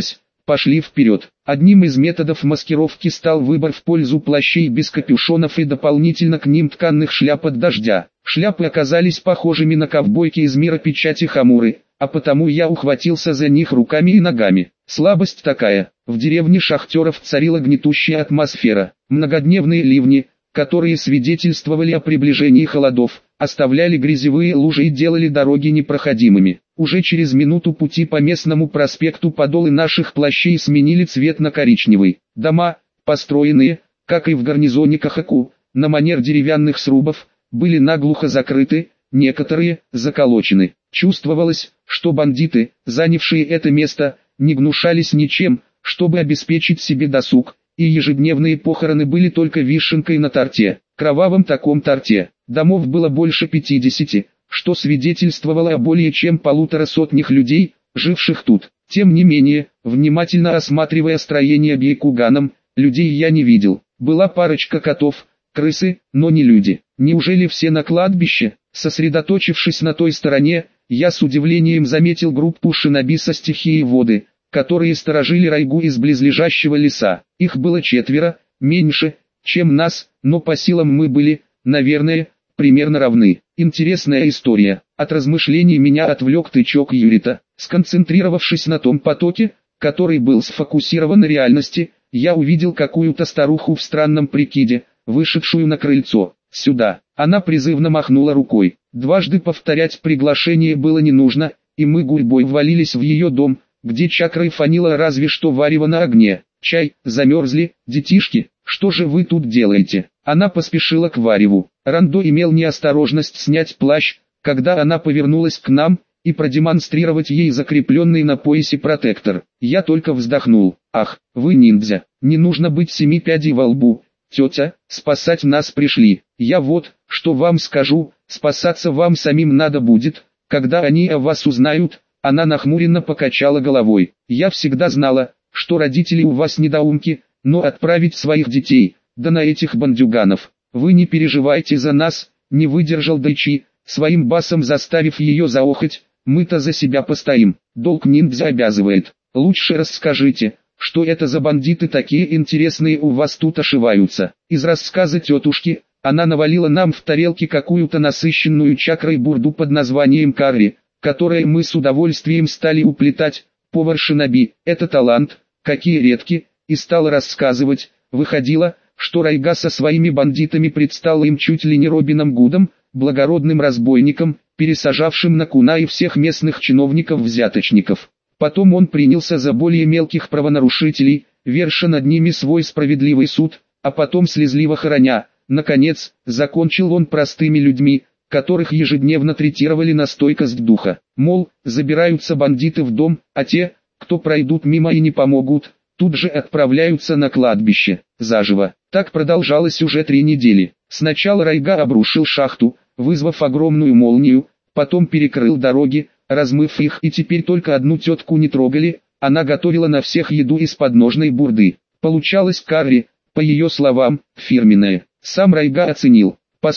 Пошли вперед. Одним из методов маскировки стал выбор в пользу плащей без капюшонов и дополнительно к ним тканных шляп от дождя. Шляпы оказались похожими на ковбойки из мира печати Хамуры, а потому я ухватился за них руками и ногами. Слабость такая. В деревне шахтеров царила гнетущая атмосфера. Многодневные ливни, которые свидетельствовали о приближении холодов, оставляли грязевые лужи и делали дороги непроходимыми. Уже через минуту пути по местному проспекту подолы наших плащей сменили цвет на коричневый. Дома, построенные, как и в гарнизоне Кахаку, на манер деревянных срубов, были наглухо закрыты, некоторые заколочены. Чувствовалось, что бандиты, занявшие это место, не гнушались ничем, чтобы обеспечить себе досуг, и ежедневные похороны были только вишенкой на торте, кровавом таком торте. Домов было больше 50, что свидетельствовало о более чем 150 людей, живших тут. Тем не менее, внимательно осматривая строение Бейкуганом, людей я не видел. Была парочка котов, крысы, но не люди. Неужели все на кладбище? Сосредоточившись на той стороне, я с удивлением заметил группу шиноби со стихией воды, которые сторожили Райгу из близлежащего леса. Их было 4, меньше, чем нас, но по силам мы были, наверное, примерно равны. Интересная история. От размышлений меня отвлек тычок Юрита. Сконцентрировавшись на том потоке, который был сфокусирован на реальности, я увидел какую-то старуху в странном прикиде, вышедшую на крыльцо. «Сюда!» Она призывно махнула рукой. Дважды повторять приглашение было не нужно, и мы гурьбой ввалились в ее дом, где чакрой фанило разве что варево на огне. «Чай, замерзли, детишки, что же вы тут делаете?» Она поспешила к вареву. Рандо имел неосторожность снять плащ, когда она повернулась к нам, и продемонстрировать ей закрепленный на поясе протектор. Я только вздохнул. «Ах, вы ниндзя, не нужно быть 7 пядей во лбу. Тетя, спасать нас пришли. Я вот, что вам скажу, спасаться вам самим надо будет, когда они о вас узнают». Она нахмуренно покачала головой. «Я всегда знала, что родители у вас недоумки, но отправить своих детей, да на этих бандюганов. Вы не переживайте за нас», не выдержал Дайчи, своим басом заставив ее заохать. «Мы-то за себя постоим, долг ниндзя обязывает. Лучше расскажите, что это за бандиты такие интересные у вас тут ошиваются». Из рассказа тетушки, она навалила нам в тарелки какую-то насыщенную чакрой бурду под названием карри, которое мы с удовольствием стали уплетать. Повар шиноби, это талант, какие редки, и стал рассказывать. Выходило, что Райга со своими бандитами предстал им чуть ли не Робином Гудом, благородным разбойником, пересажавшим на куна и всех местных чиновников-взяточников. Потом он принялся за более мелких правонарушителей, верша над ними свой справедливый суд, а потом слезливо хороня. Наконец, закончил он простыми людьми, которых ежедневно третировали на стойкость духа. Мол, забираются бандиты в дом, а те, кто пройдут мимо и не помогут, тут же отправляются на кладбище, заживо. Так продолжалось уже 3 недели. Сначала Райга обрушил шахту, вызвав огромную молнию, потом перекрыл дороги, размыв их, и теперь только одну тетку не трогали, она готовила на всех еду из подножной бурды. Получалось карри, по ее словам, фирменное. Сам Райга оценил.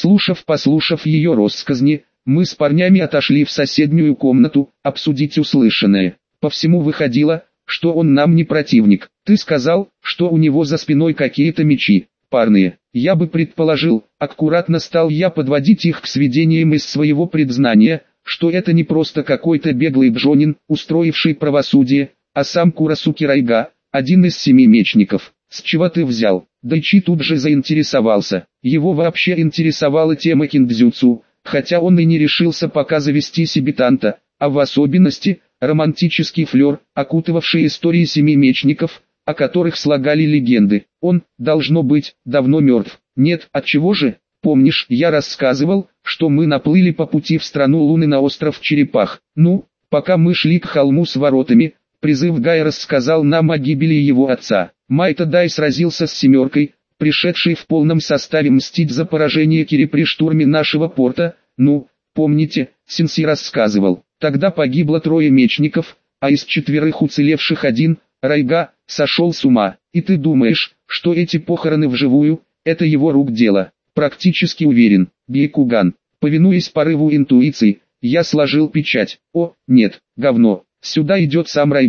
Послушав ее россказни, мы с парнями отошли в соседнюю комнату, обсудить услышанное. По всему выходило, что он нам не противник. Ты сказал, что у него за спиной какие-то мечи, парные. Я бы предположил, аккуратно стал я подводить их к сведениям из своего предзнания, что это не просто какой-то беглый бжонин, устроивший правосудие, а сам Курасуки Райга, один из 7 мечников. С чего ты взял? Дайчи тут же заинтересовался. Его вообще интересовала тема киндзюцу, хотя он и не решился пока завести себе танта, а в особенности, романтический флер, окутывавший истории 7 мечников, о которых слагали легенды. Он, должно быть, давно мертв. Нет, отчего же? Помнишь, я рассказывал, что мы наплыли по пути в страну Луны на остров Черепах. Ну, пока мы шли к холму с воротами, призыв Гая рассказал нам о гибели его отца. Майта Дай сразился с 7, пришедшей в полном составе мстить за поражение Кири при штурме нашего порта. Ну, помните, Синси рассказывал. Тогда погибло 3 мечников, а из 4 уцелевших 1, Райга, сошел с ума. И ты думаешь, что эти похороны вживую, это его рук дело? Практически уверен. Бейкуган. Повинуясь порыву интуиции, я сложил печать. О, нет, говно. Сюда идет сам Райга.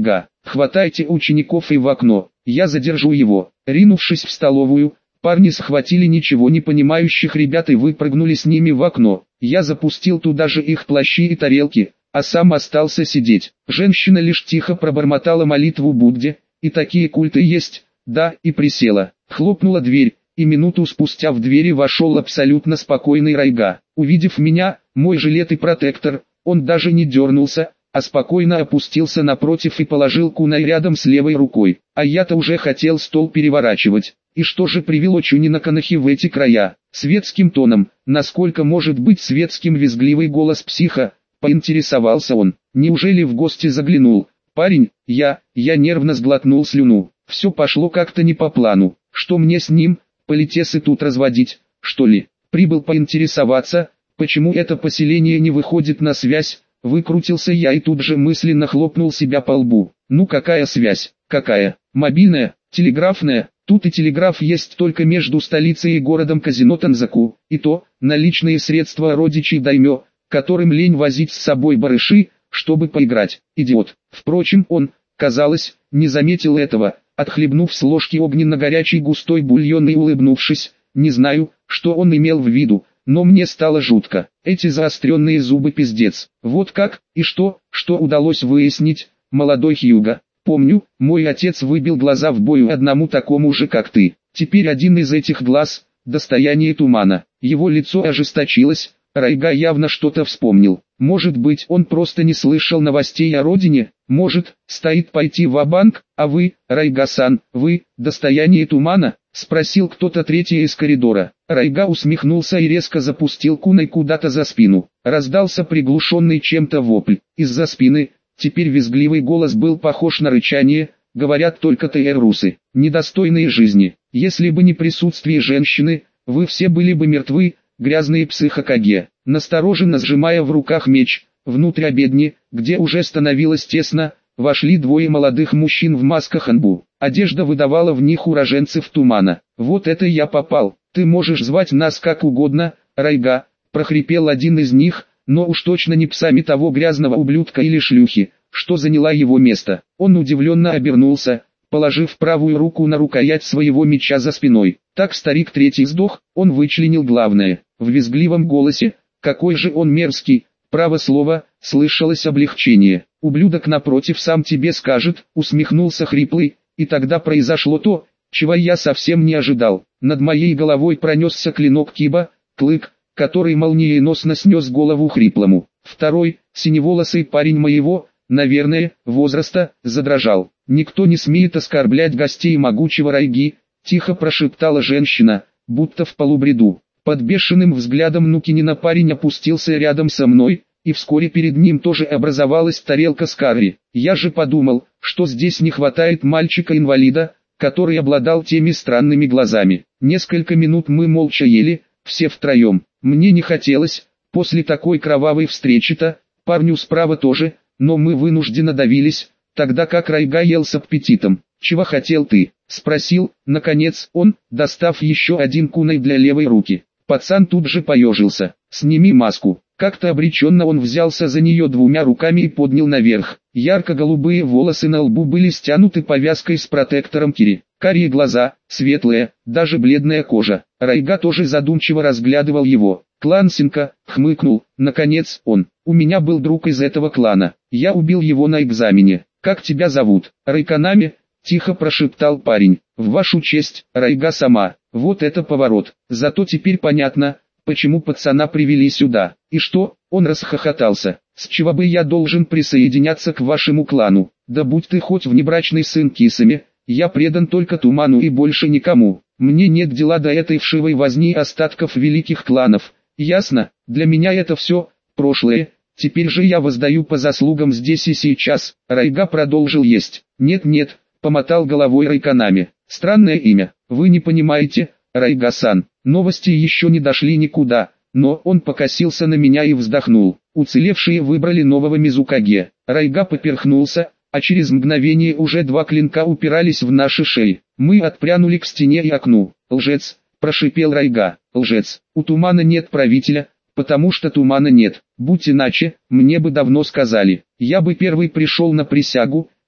хватайте учеников и в окно, я задержу его. Ринувшись в столовую, парни схватили ничего не понимающих ребят и выпрыгнули с ними в окно. Я запустил туда же их плащи и тарелки, а сам остался сидеть. Женщина лишь тихо пробормотала молитву Будде, и такие культы есть, да, и присела. Хлопнула дверь, и минуту спустя в двери вошел абсолютно спокойный Райга. Увидев меня, мой жилет и протектор, он даже не дернулся, а спокойно опустился напротив и положил кунай рядом с левой рукой. А я-то уже хотел стол переворачивать. И что же привело Чунина Канахи в эти края? Светским тоном, насколько может быть светским визгливый голос психа, поинтересовался он. Неужели в гости заглянул? Парень, я нервно сглотнул слюну. Все пошло как-то не по плану. Что мне с ним, политесы тут разводить, что ли? Прибыл поинтересоваться, почему это поселение не выходит на связь. Выкрутился я и тут же мысленно хлопнул себя по лбу. Ну какая связь? Какая? Мобильная? Телеграфная? Тут и телеграф есть только между столицей и городом казино Танзаку, и то, наличные средства родичей даймё, которым лень возить с собой барыши, чтобы поиграть. Идиот. Впрочем, он, казалось, не заметил этого, отхлебнув с ложки огненно-горячий густой бульон и улыбнувшись. Не знаю, что он имел в виду, но мне стало жутко. Эти заостренные зубы пиздец. Вот как, и что удалось выяснить, молодой Хьюго? Помню, мой отец выбил глаза в бою одному такому же как ты. Теперь один из этих глаз – достояние Тумана. Его лицо ожесточилось, Райга явно что-то вспомнил. Может быть, он просто не слышал новостей о родине, может, стоит пойти ва-банк, а вы, Райга-сан, вы, достояние Тумана? Спросил кто-то третий из коридора. Райга усмехнулся и резко запустил кунай куда-то за спину. Раздался приглушенный чем-то вопль. Из-за спины, теперь визгливый голос был похож на рычание, говорят только ТР-русы, недостойные жизни. Если бы не присутствие женщины, вы все были бы мертвы, грязные псы Хокаге. Настороженно сжимая в руках меч, внутрь обедни, где уже становилось тесно, вошли двое молодых мужчин в масках анбу. Одежда выдавала в них уроженцев Тумана. «Вот это я попал, ты можешь звать нас как угодно, Райга», прохрипел один из них, но уж точно не псами того грязного ублюдка или шлюхи, что заняла его место. Он удивленно обернулся, положив правую руку на рукоять своего меча за спиной. Так старик третий сдох, он вычленил главное. В визгливом голосе, какой же он мерзкий, право слово, слышалось облегчение. «Ублюдок напротив сам тебе скажет», усмехнулся хриплый, и тогда произошло то, чего я совсем не ожидал. Над моей головой пронесся клинок Киба, клык, который молниеносно снес голову хриплому. Второй, синеволосый парень моего, наверное, возраста, задрожал. «Никто не смеет оскорблять гостей могучего Райги», тихо прошептала женщина, будто в полубреду. Под бешеным взглядом Нукинина парень опустился рядом со мной, и вскоре перед ним тоже образовалась тарелка с карри. Я же подумал, что здесь не хватает мальчика-инвалида, который обладал теми странными глазами. Несколько минут мы молча ели, все втроем. Мне не хотелось, после такой кровавой встречи-то, парню справа тоже, но мы вынужденно давились, тогда как Райга ел с аппетитом. «Чего хотел ты?» – спросил, наконец, он, достав еще один кунай для левой руки. Пацан тут же поежился. «Сними маску». Как-то обреченно он взялся за нее двумя руками и поднял наверх. Ярко-голубые волосы на лбу были стянуты повязкой с протектором Кири. Карие глаза, светлая, даже бледная кожа. Райга тоже задумчиво разглядывал его. «Клан Синка», хмыкнул, наконец, он. «У меня был друг из этого клана. Я убил его на экзамене. Как тебя зовут?» «Райканами», тихо прошептал парень. «В вашу честь, Райга сама». Вот это поворот. Зато теперь понятно, почему пацана привели сюда. И что? Он расхохотался. «С чего бы я должен присоединяться к вашему клану? Да будь ты хоть внебрачный сын Кисами, я предан только Туману и больше никому. Мне нет дела до этой вшивой возни остатков великих кланов. Ясно? Для меня это все прошлое. Теперь же я воздаю по заслугам здесь и сейчас». Райга продолжил есть. «Нет-нет», помотал головой Райканами. «Странное имя. Вы не понимаете, Райга-сан. Новости еще не дошли никуда». Но он покосился на меня и вздохнул. Уцелевшие выбрали нового Мизукаге. Райга поперхнулся, а через мгновение уже два клинка упирались в наши шеи. Мы отпрянули к стене и окну. «Лжец», прошипел Райга. «Лжец. У Тумана нет правителя, потому что Тумана нет. Будь иначе, мне бы давно сказали. Я бы первый пришел на присягу,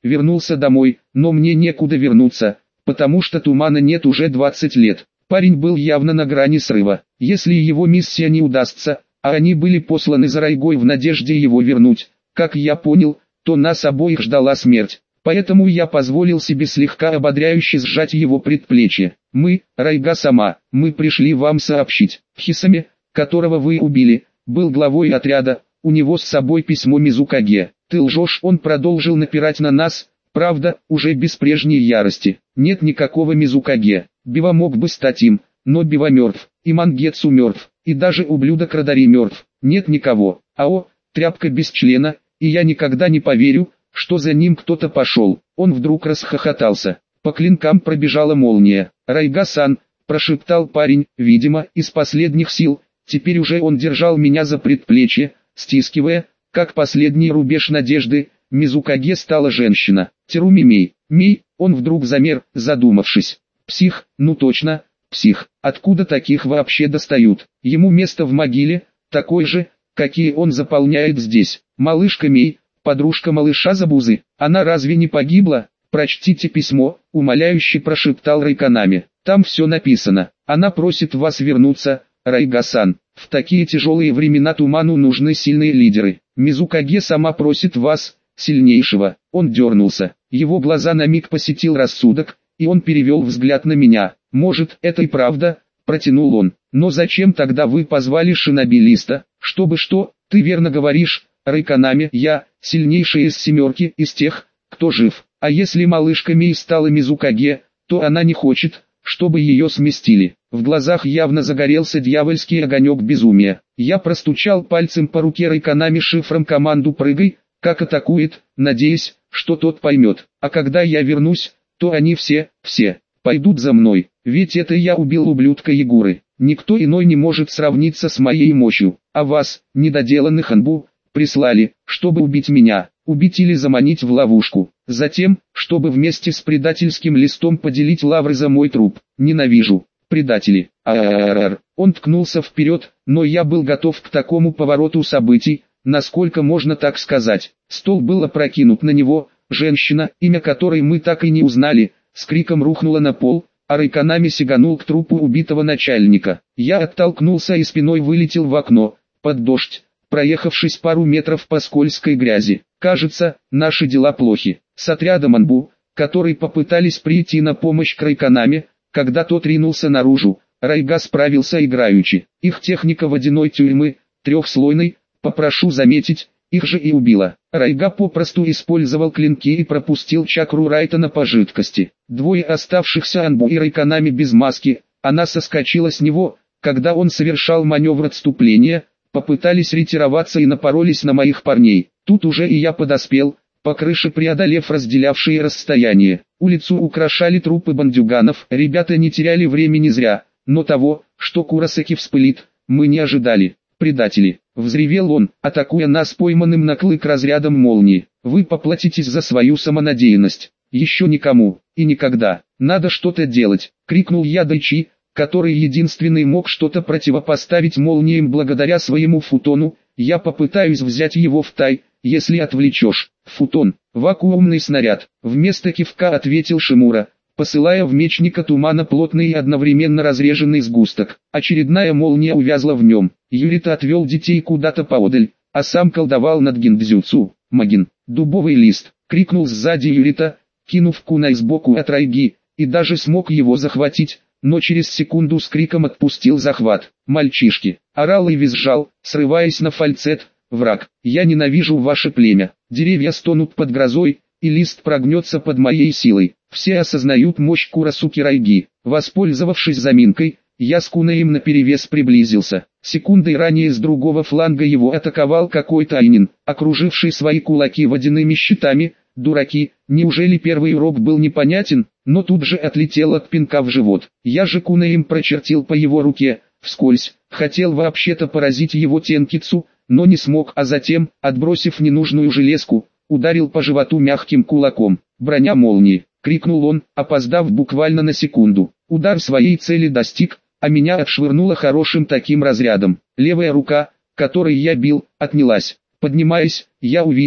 вернулся домой, но мне некуда вернуться, потому что Тумана нет уже 20 лет. Парень был явно на грани срыва. Если его миссия не удастся, а они были посланы за Райгой в надежде его вернуть, как я понял, то нас обоих ждала смерть. Поэтому я позволил себе слегка ободряюще сжать его предплечье. Мы, Райга сама, мы пришли вам сообщить. Хисаме, которого вы убили, был главой отряда, у него с собой письмо Мизукаге. Ты лжешь, он продолжил напирать на нас, правда, уже без прежней ярости. Нет никакого Мизукаге. Бива мог бы стать им, но Бива мертв, и Мангетсу мертв, и даже ублюдок Радари мертв. Нет никого. Ао, тряпка без члена, и я никогда не поверю, что за ним кто-то пошел. Он вдруг расхохотался. По клинкам пробежала молния. «Райга-сан», прошептал парень, видимо, из последних сил. Теперь уже он держал меня за предплечье, стискивая, как последний рубеж надежды. Мизукаге стала женщина. Теруми Мей. Мей, он вдруг замер, задумавшись. Псих, ну точно, псих. Откуда таких вообще достают? Ему место в могиле, такой же, какие он заполняет здесь. Малышка Мей, подружка малыша Забузы, она разве не погибла? Прочтите письмо, умоляюще прошептал Райканами. Там все написано. Она просит вас вернуться, Райга-сан. В такие тяжелые времена Туману нужны сильные лидеры. Мизукаге сама просит вас, сильнейшего. Он дернулся. Его глаза на миг посетил рассудок, и он перевел взгляд на меня. Может, это и правда, протянул он. Но зачем тогда вы позвали шиноби-листа? Чтобы что? Ты верно говоришь, Райканами. Я, сильнейшая из семерки, из тех, кто жив. А если малышка Мей стала Мизукаге, то она не хочет, чтобы ее сместили. В глазах явно загорелся дьявольский огонек безумия. Я простучал пальцем по руке Райканами шифром команду «Прыгай», как атакует, надеясь, что тот поймет. А когда я вернусь, то они все пойдут за мной. Ведь это я убил ублюдка Ягуры. Никто иной не может сравниться с моей мощью. А вас, недоделанных Анбу, прислали, чтобы убить меня, убить или заманить в ловушку. Затем, чтобы вместе с предательским листом поделить лавры за мой труп. Ненавижу. Предатели. Он ткнулся вперед, но я был готов к такому повороту событий, насколько можно так сказать. Стол был опрокинут на него, женщина, имя которой мы так и не узнали, с криком рухнула на пол, а Райканами сиганул к трупу убитого начальника. Я оттолкнулся и спиной вылетел в окно, под дождь, проехавшись пару метров по скользкой грязи. Кажется, наши дела плохи. С отрядом Анбу, которые попытались прийти на помощь к Райканами, когда тот ринулся наружу, Райга справился играючи. Их техника водяной тюрьмы, трехслойной, попрошу заметить, их же и убила. Райга попросту использовал клинки и пропустил чакру Райтона по жидкости. Двое оставшихся Анбу и Райканами без маски, она соскочила с него, когда он совершал маневр отступления, попытались ретироваться и напоролись на моих парней. Тут уже и я подоспел, по крыше преодолев разделявшие расстояние. Улицу украшали трупы бандюганов, ребята не теряли времени зря, но того, что Курасаки вспылит, мы не ожидали. Предатели, взревел он, атакуя нас пойманным на клык разрядом молнии. Вы поплатитесь за свою самонадеянность. Еще никому, и никогда. Надо что-то делать, крикнул я Дайчи, который единственный мог что-то противопоставить молниям благодаря своему футону. Я попытаюсь взять его в тай, если отвлечешь. Футон, вакуумный снаряд. Вместо кивка ответил Шимура, посылая в мечника Тумана плотный и одновременно разреженный сгусток. Очередная молния увязла в нем. Юрита отвел детей куда-то поодаль, а сам колдовал над гиндзюцу. Магин, дубовый лист, крикнул сзади Юрита, кинув кунай сбоку от Райги, и даже смог его захватить, но через секунду с криком отпустил захват. Мальчишки, орал и визжал, срываясь на фальцет. Враг, я ненавижу ваше племя. Деревья стонут под грозой, и лист прогнется под моей силой. Все осознают мощь Курасуки Райги. Воспользовавшись заминкой, я с кунаем наперевес приблизился. Секундой ранее с другого фланга его атаковал какой-то айнин, окруживший свои кулаки водяными щитами. Дураки, неужели первый урок был непонятен, но тут же отлетел от пинка в живот. Я же кунаем прочертил по его руке, вскользь, хотел вообще-то поразить его тенкицу, но не смог, а затем, отбросив ненужную железку, ударил по животу мягким кулаком. «Броня молнии!» — крикнул он, опоздав буквально на секунду. Удар своей цели достиг, а меня отшвырнуло хорошим таким разрядом. Левая рука, которой я бил, отнялась. Поднимаясь, я увидел,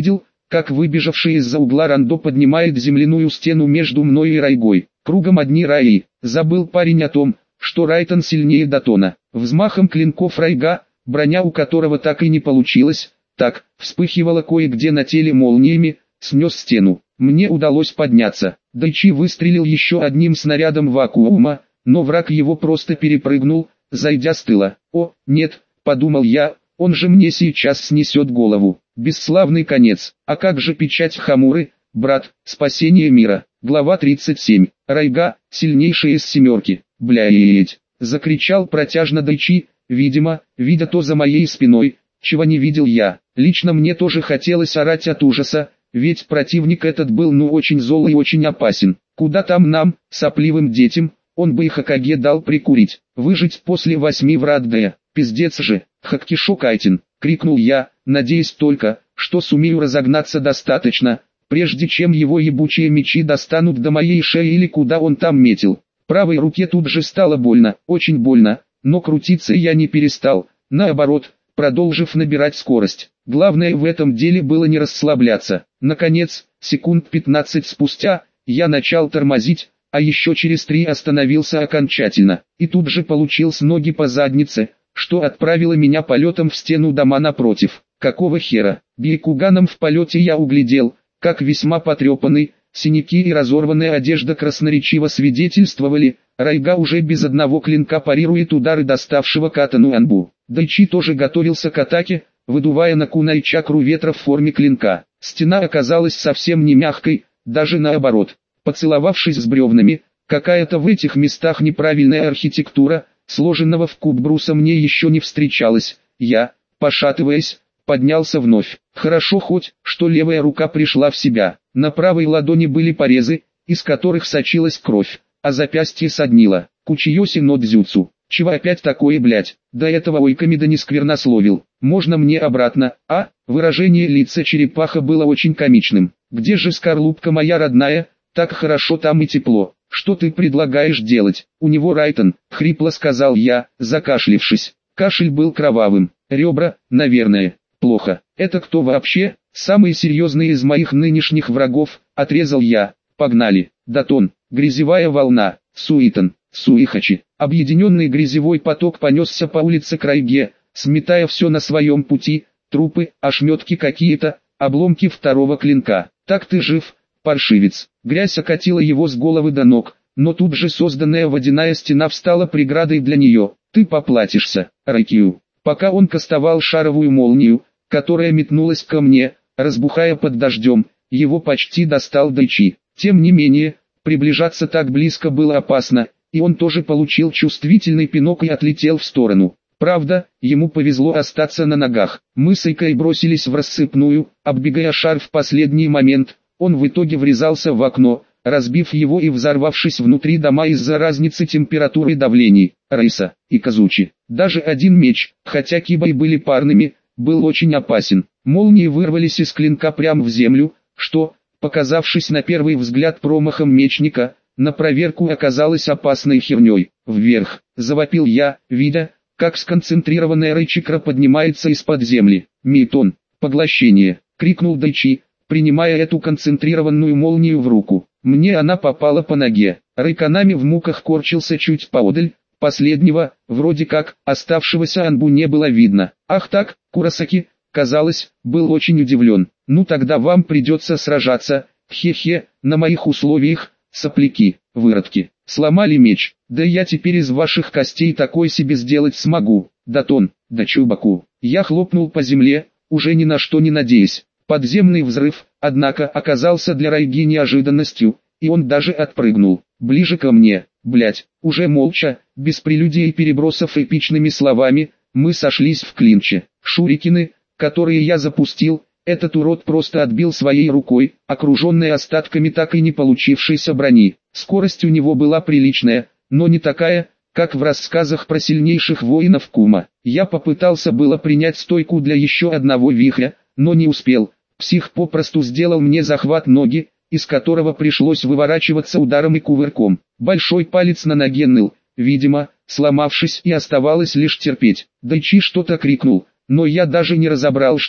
как выбежавший из-за угла Рандо поднимает земляную стену между мной и Райгой. Кругом одни раи. Забыл парень о том, что Райтон сильнее Датона. Взмахом клинков Райга, броня у которого так и не получилась, так, вспыхивала кое-где на теле молниями, снес стену. Мне удалось подняться. Дайчи выстрелил еще одним снарядом вакуума, но враг его просто перепрыгнул, зайдя с тыла. «О, нет», — подумал я, — «он же мне сейчас снесет голову». Бесславный конец. А как же печать Хамуры, брат, спасение мира. Глава 37. Райга, сильнейший из семерки. «Блядь!» — закричал протяжно Дайчи, видимо, видя то за моей спиной, чего не видел я. Лично мне тоже хотелось орать от ужаса, ведь противник этот был очень зол и очень опасен. Куда там нам, сопливым детям, он бы и Хокаге дал прикурить. Выжить после 8 врат Д. Пиздец же, Хаккишо Кайтин, крикнул я, надеясь только, что сумею разогнаться достаточно, прежде чем его ебучие мечи достанут до моей шеи или куда он там метил. Правой руке тут же стало больно, очень больно, но крутиться я не перестал, наоборот, продолжив набирать скорость. Главное в этом деле было не расслабляться. Наконец, секунд 15 спустя, я начал тормозить, а еще через 3 остановился окончательно, и тут же получил с ноги по заднице, что отправило меня полетом в стену дома напротив. Какого хера? Бейкуганом в полете я углядел, как весьма потрепанный, синяки и разорванная одежда красноречиво свидетельствовали, Райга уже без одного клинка парирует удары доставшего Катану Анбу. Дайчи тоже готовился к атаке, выдувая на кунай чакру ветра в форме клинка. Стена оказалась совсем не мягкой, даже наоборот. Поцеловавшись с бревнами, какая-то в этих местах неправильная архитектура, сложенного в куб бруса мне еще не встречалась. Я, пошатываясь, поднялся вновь. Хорошо хоть, что левая рука пришла в себя. На правой ладони были порезы, из которых сочилась кровь, а запястье соднило. Кучиёси но дзюцу. Чего опять такое, блять? До этого Ойкамида не сквернословил. Можно мне обратно, а? Выражение лица черепаха было очень комичным. Где же скорлупка моя родная? Так хорошо там и тепло. Что ты предлагаешь делать? У него Райтон, хрипло сказал я, закашлившись. Кашель был кровавым. Ребра, наверное. Плохо. Это кто вообще? Самый серьезный из моих нынешних врагов, отрезал я. Погнали. Датон, грязевая волна, Суитон, Суихачи. Объединенный грязевой поток понесся по улице к Райге, сметая все на своем пути, трупы, ошметки какие-то, обломки второго клинка. Так ты жив, паршивец. Грязь окатила его с головы до ног, но тут же созданная водяная стена встала преградой для нее. Ты поплатишься, Райкью. Пока он кастовал шаровую молнию, которая метнулась ко мне, разбухая под дождем, его почти достал Дайчи. Тем не менее, приближаться так близко было опасно, и он тоже получил чувствительный пинок и отлетел в сторону. Правда, ему повезло остаться на ногах. Мы с Икой бросились в рассыпную, оббегая шар в последний момент. Он в итоге врезался в окно, разбив его и взорвавшись внутри дома из-за разницы температуры и давлений. Рейса и Казучи. Даже один меч, хотя кибай были парными, был очень опасен. Молнии вырвались из клинка прямо в землю, что, показавшись на первый взгляд промахом мечника, на проверку оказалось опасной херней. «Вверх!» – завопил я, видя, как сконцентрированная рычикра поднимается из-под земли. «Мейтон! Поглощение!» – крикнул Дайчи, принимая эту концентрированную молнию в руку. Мне она попала по ноге. Райканами в муках корчился чуть поодаль. Последнего, вроде как, оставшегося Анбу не было видно. Ах так, Курасаки, казалось, был очень удивлен. Ну тогда вам придется сражаться, хе-хе, на моих условиях, сопляки, выродки. Сломали меч, да я теперь из ваших костей такой себе сделать смогу. Датон, да Чубаку. Я хлопнул по земле, уже ни на что не надеясь. Подземный взрыв, однако, оказался для Райги неожиданностью, и он даже отпрыгнул. Ближе ко мне, блять, уже молча, без прелюдий и перебросов эпичными словами, мы сошлись в клинче. Шурикины, которые я запустил, этот урод просто отбил своей рукой, окруженной остатками так и не получившейся брони. Скорость у него была приличная, но не такая, как в рассказах про сильнейших воинов Кума. Я попытался было принять стойку для еще одного вихря, но не успел. Псих попросту сделал мне захват ноги, из которого пришлось выворачиваться ударом и кувырком. Большой палец на ноге ныл, видимо, сломавшись, и оставалось лишь терпеть. Дайчи что-то крикнул, но я даже не разобрал что,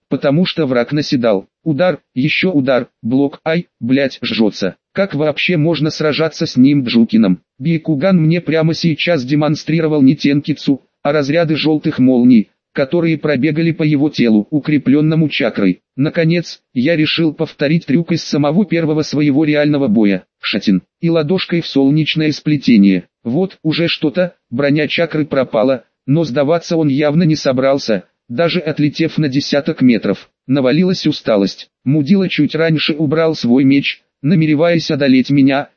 потому что враг наседал. Удар, еще удар, блок, ай, блять, жжется. Как вообще можно сражаться с ним Джукином? Бейкуган мне прямо сейчас демонстрировал не тенкицу, а разряды желтых молний, которые пробегали по его телу, укрепленному чакрой. Наконец, я решил повторить трюк из самого первого своего реального боя, шатин, и ладошкой в солнечное сплетение. Вот, уже что-то, броня чакры пропала, но сдаваться он явно не собрался, даже отлетев на десяток метров. Навалилась усталость. Мудила чуть раньше убрал свой меч, намереваясь одолеть меня,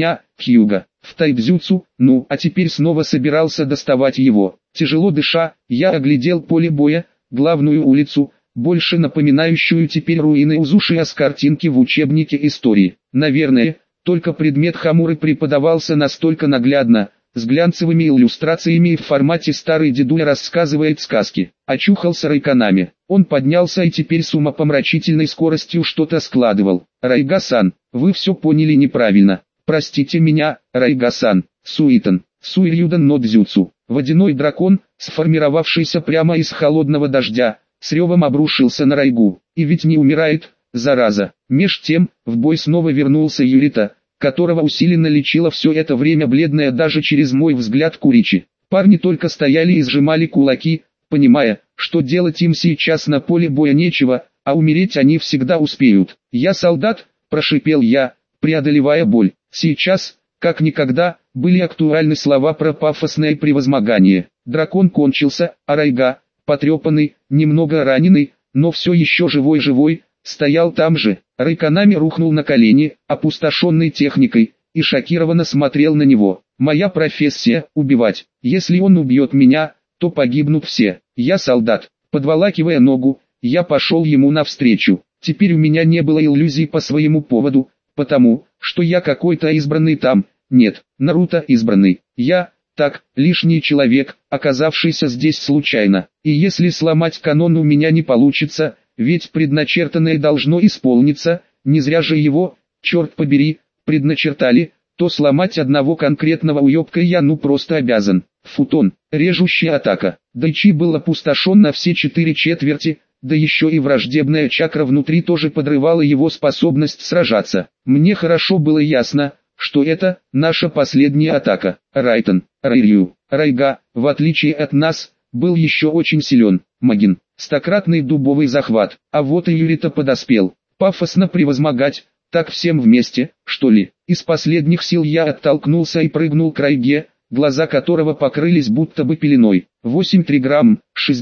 Хьюга, в тайбзюцу, а теперь снова собирался доставать его. Тяжело дыша, я оглядел поле боя, главную улицу, больше напоминающую теперь руины Узушия с картинки в учебнике истории. Наверное, только предмет Хамуры преподавался настолько наглядно, с глянцевыми иллюстрациями в формате «Старый дедуля рассказывает сказки». Очухался Райканами. Он поднялся и теперь с умопомрачительной скоростью что-то складывал. «Райга-сан, вы все поняли неправильно. Простите меня, Райга-сан, Суитан, Суирюдан но дзюцу». Водяной дракон, сформировавшийся прямо из холодного дождя, с ревом обрушился на Райгу. И ведь не умирает, зараза. Меж тем, в бой снова вернулся Юрита, которого усиленно лечила все это время бледная даже через мой взгляд Куричи. Парни только стояли и сжимали кулаки, понимая, что делать им сейчас на поле боя нечего, а умереть они всегда успеют. «Я солдат», – прошипел я, преодолевая боль. Сейчас, как никогда, были актуальны слова про пафосное превозмогание. Дракон кончился, а Райга, потрепанный, немного раненый, но все еще живой, стоял там же. Райканами рухнул на колени, опустошенный техникой, и шокированно смотрел на него. «Моя профессия – убивать. Если он убьет меня, то погибнут все. Я солдат». Подволакивая ногу, я пошел ему навстречу. Теперь у меня не было иллюзий по своему поводу, потому, что я какой-то избранный там. Нет, Наруто избранный. Я, лишний человек, оказавшийся здесь случайно. И если сломать канон у меня не получится, ведь предначертанное должно исполниться, не зря же его, черт побери, предначертали, то сломать одного конкретного уебка я просто обязан. Футон, режущая атака. Дайчи был опустошен на все 4/4, да еще и враждебная чакра внутри тоже подрывала его способность сражаться. Мне хорошо было ясно, что это наша последняя атака. Райтон, Райга, в отличие от нас, был еще очень силен. Магин, стократный дубовый захват. А вот и Юрита подоспел. Пафосно превозмогать, так всем вместе, что ли. Из последних сил я оттолкнулся и прыгнул к Райге, глаза которого покрылись будто бы пеленой. 8 триграмм,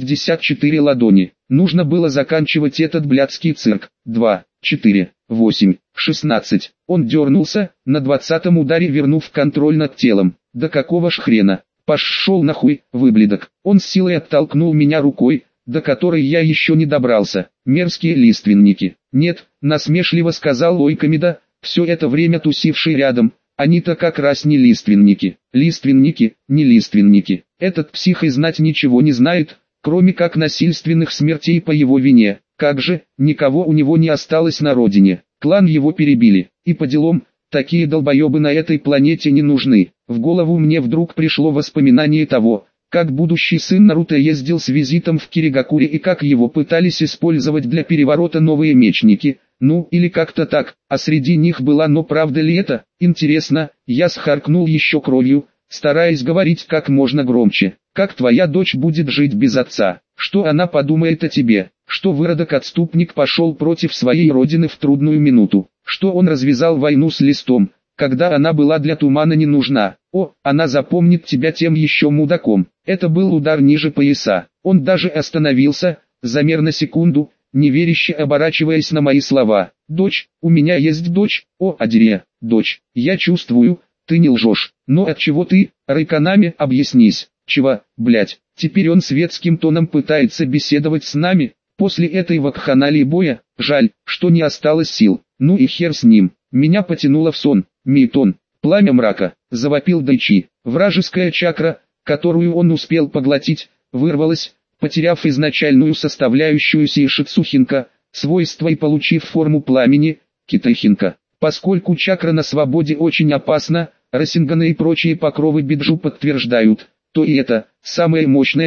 64 ладони. Нужно было заканчивать этот блядский цирк. 2, 4, 8, 16. Он дернулся, на 20-м ударе вернув контроль над телом. Да какого ж хрена? Пошел нахуй, выблядок. Он с силой оттолкнул меня рукой, до которой я еще не добрался. Мерзкие лиственники. Нет, насмешливо сказал Ойкамида, все это время тусивший рядом. Они-то как раз не лиственники. Лиственники, не лиственники. Этот псих и знать ничего не знает, кроме как насильственных смертей по его вине. Как же, никого у него не осталось на родине. Клан его перебили. И по делам, такие долбоебы на этой планете не нужны. В голову мне вдруг пришло воспоминание того, как будущий сын Наруто ездил с визитом в Киригакуре и как его пытались использовать для переворота новые мечники. Или как-то так, а среди них была, но правда ли это? Интересно, я схаркнул еще кровью, стараясь говорить как можно громче. Как твоя дочь будет жить без отца? Что она подумает о тебе? Что выродок-отступник пошел против своей родины в трудную минуту? Что он развязал войну с Листом, когда она была для Тумана не нужна? Она запомнит тебя тем еще мудаком. Это был удар ниже пояса. Он даже остановился, замер на секунду, неверяще оборачиваясь на мои слова. «Дочь, у меня есть дочь, Адирия, дочь, я чувствую, ты не лжешь, но от чего ты, Райканами, объяснись, чего, блять?» Теперь он светским тоном пытается беседовать с нами, после этой вакханалии боя, жаль, что не осталось сил, и хер с ним. Меня потянуло в сон. Мейтон, пламя мрака, завопил Дайчи, вражеская чакра, которую он успел поглотить, вырвалась, потеряв изначальную составляющую Сейшицухинка, свойства и получив форму пламени, Китайхинка. Поскольку чакра на свободе очень опасна, Расинганы и прочие покровы Биджу подтверждают, то и это, самое мощное,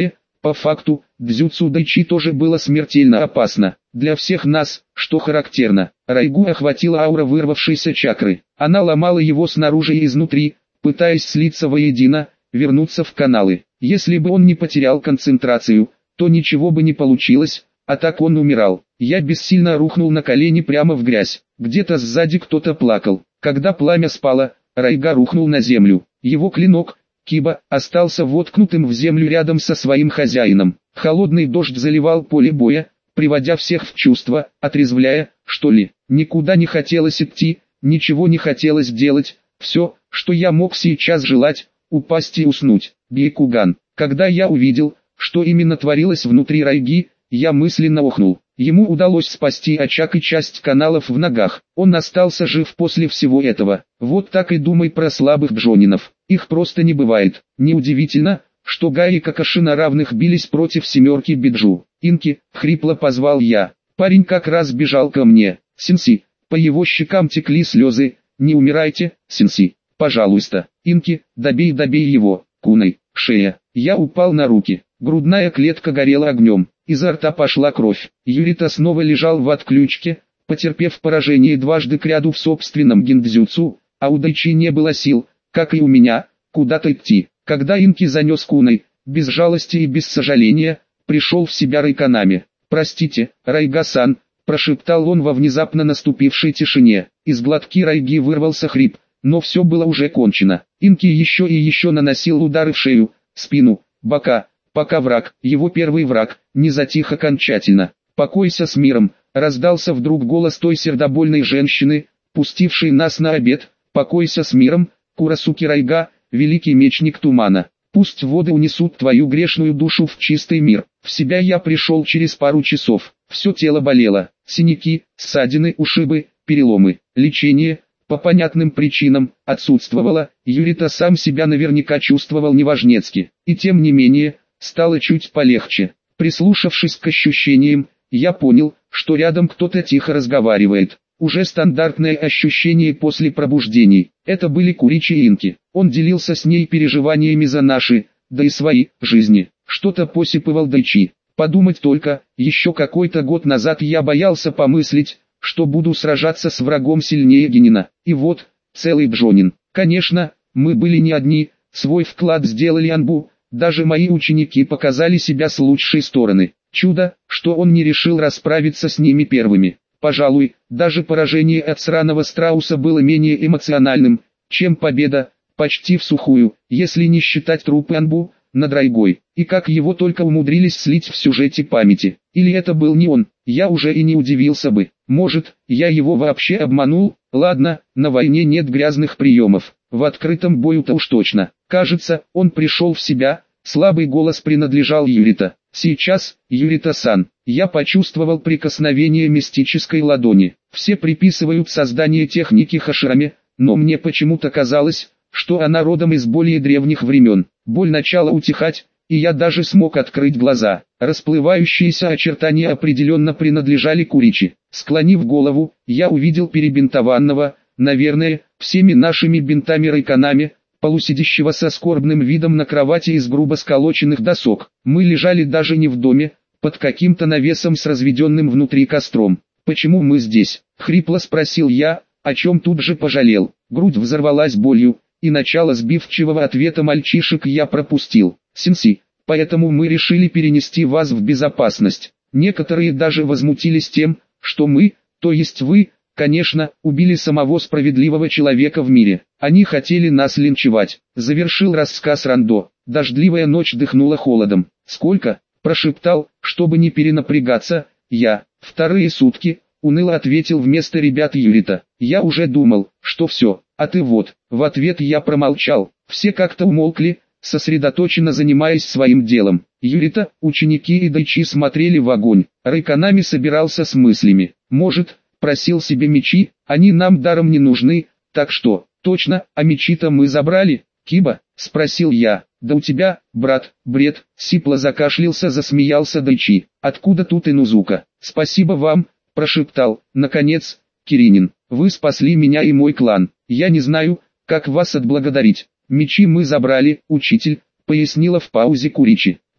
По факту, дзюцу дайчи тоже было смертельно опасно. Для всех нас, что характерно, Райгу охватила аура вырвавшейся чакры. Она ломала его снаружи и изнутри, пытаясь слиться воедино, вернуться в каналы. Если бы он не потерял концентрацию, то ничего бы не получилось, а так он умирал. Я бессильно рухнул на колени прямо в грязь. Где-то сзади кто-то плакал. Когда пламя спало, Райга рухнул на землю. Его клинок, Киба, остался воткнутым в землю рядом со своим хозяином. Холодный дождь заливал поле боя, приводя всех в чувство, отрезвляя, что ли. Никуда не хотелось идти, ничего не хотелось делать. Все, что я мог сейчас желать, упасть и уснуть. Бейкуган. Когда я увидел, что именно творилось внутри Райги, я мысленно охнул. Ему удалось спасти очаг и часть каналов в ногах. Он остался жив после всего этого. Вот так и думай про слабых джонинов. Их просто не бывает. Неудивительно, что Gai и Какаши на равных бились против семерки Биджу. «Инки», — хрипло позвал я. Парень как раз бежал ко мне. «Синси». По его щекам текли слезы. «Не умирайте, Синси. Пожалуйста». «Инки, добей его». «Кунай». Шея. Я упал на руки. Грудная клетка горела огнем. Изо рта пошла кровь. Юрита снова лежал в отключке, потерпев поражение дважды кряду в собственном гиндзюцу, а у Дайчи не было сил, как и у меня, куда-то идти. Когда Инки занес куной, без жалости и без сожаления, пришел в себя Райканами. «Простите, Райга-сан», — прошептал он во внезапно наступившей тишине. Из глотки Райги вырвался хрип, но все было уже кончено. Инки еще и еще наносил удары в шею, спину, бока, пока враг, его первый враг, не затих окончательно. «Покойся с миром», — раздался вдруг голос той сердобольной женщины, пустившей нас на обед. «Покойся с миром, Курасуки Райга, великий мечник тумана. Пусть воды унесут твою грешную душу в чистый мир». В себя я пришел через пару часов. Все тело болело, синяки, ссадины, ушибы, переломы. Лечение, по понятным причинам, отсутствовало. Юрита сам себя наверняка чувствовал неважнецки. И тем не менее, стало чуть полегче. Прислушавшись к ощущениям, я понял, что рядом кто-то тихо разговаривает. Уже стандартное ощущение после пробуждений. Это были Куричи и Инки. Он делился с ней переживаниями за наши, да и свои, жизни. Что-то посипывал Дайчи. Подумать только, еще какой-то год назад я боялся помыслить, что буду сражаться с врагом сильнее Генина. И вот, целый Джонин. Конечно, мы были не одни, свой вклад сделали Анбу. Даже мои ученики показали себя с лучшей стороны. Чудо, что он не решил расправиться с ними первыми. Пожалуй, даже поражение от сраного страуса было менее эмоциональным, чем победа, почти всухую, если не считать трупы Анбу, над Райгой. И как его только умудрились слить в сюжете памяти. Или это был не он, я уже и не удивился бы. Может, я его вообще обманул? Ладно, на войне нет грязных приемов. В открытом бою-то уж точно. Кажется, он пришел в себя. Слабый голос принадлежал Юрита. Сейчас, Юрита-сан, я почувствовал прикосновение мистической ладони. Все приписывают создание техники Хашираме, но мне почему-то казалось, что она родом из более древних времен. Боль начала утихать, и я даже смог открыть глаза. Расплывающиеся очертания определенно принадлежали Куричи. Склонив голову, я увидел перебинтованного, наверное, всеми нашими бинтами Райканами, полусидящего со скорбным видом на кровати из грубо сколоченных досок. Мы лежали даже не в доме, под каким-то навесом с разведенным внутри костром. «Почему мы здесь?» — хрипло спросил я, о чем тут же пожалел. Грудь взорвалась болью, и начало сбивчивого ответа мальчишек я пропустил. «Синси, поэтому мы решили перенести вас в безопасность». Некоторые даже возмутились тем, что мы, то есть вы, конечно, убили самого справедливого человека в мире. Они хотели нас линчевать. Завершил рассказ Рандо. Дождливая ночь дыхнула холодом. «Сколько?» – прошептал, чтобы не перенапрягаться. «Я. 2 сутки», – уныло ответил вместо ребят Юрита. «Я уже думал, что все, а ты вот». В ответ я промолчал. Все как-то умолкли, сосредоточенно занимаясь своим делом. Юрита, ученики и Дайчи смотрели в огонь. Райканами собирался с мыслями. «Может, просил себе мечи, они нам даром не нужны, так что, точно, а мечи-то мы забрали?» «Киба?» – спросил я. «Да у тебя, брат, бред», – сипло закашлялся, засмеялся Дайчи. «Откуда тут Инузука?» «Спасибо вам», – прошептал, наконец, Киринин. «Вы спасли меня и мой клан. Я не знаю, как вас отблагодарить». «Мечи мы забрали, учитель», – пояснила в паузе Куричи.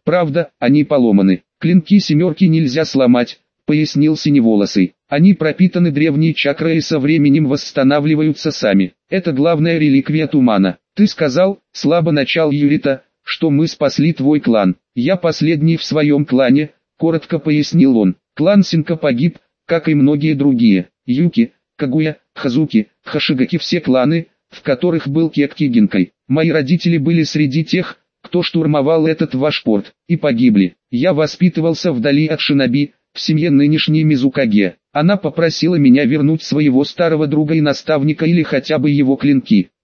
Правда, они поломаны. Клинки семерки нельзя сломать, пояснил Синеволосый. Они пропитаны древней чакрой и со временем восстанавливаются сами. Это главная реликвия тумана. Ты сказал, слабо начал Юрита, что мы спасли твой клан. Я последний в своем клане, коротко пояснил он. Клан Синка погиб, как и многие другие. Юки, Кагуя, Хазуки, Хашигаки, все кланы, в которых был Кекки Гинкай. Мои родители были среди тех, кто штурмовал этот ваш порт, и погибли. Я воспитывался вдали от шиноби, в семье нынешней Мизукаге. Она попросила меня вернуть своего старого друга и наставника или хотя бы его клинки.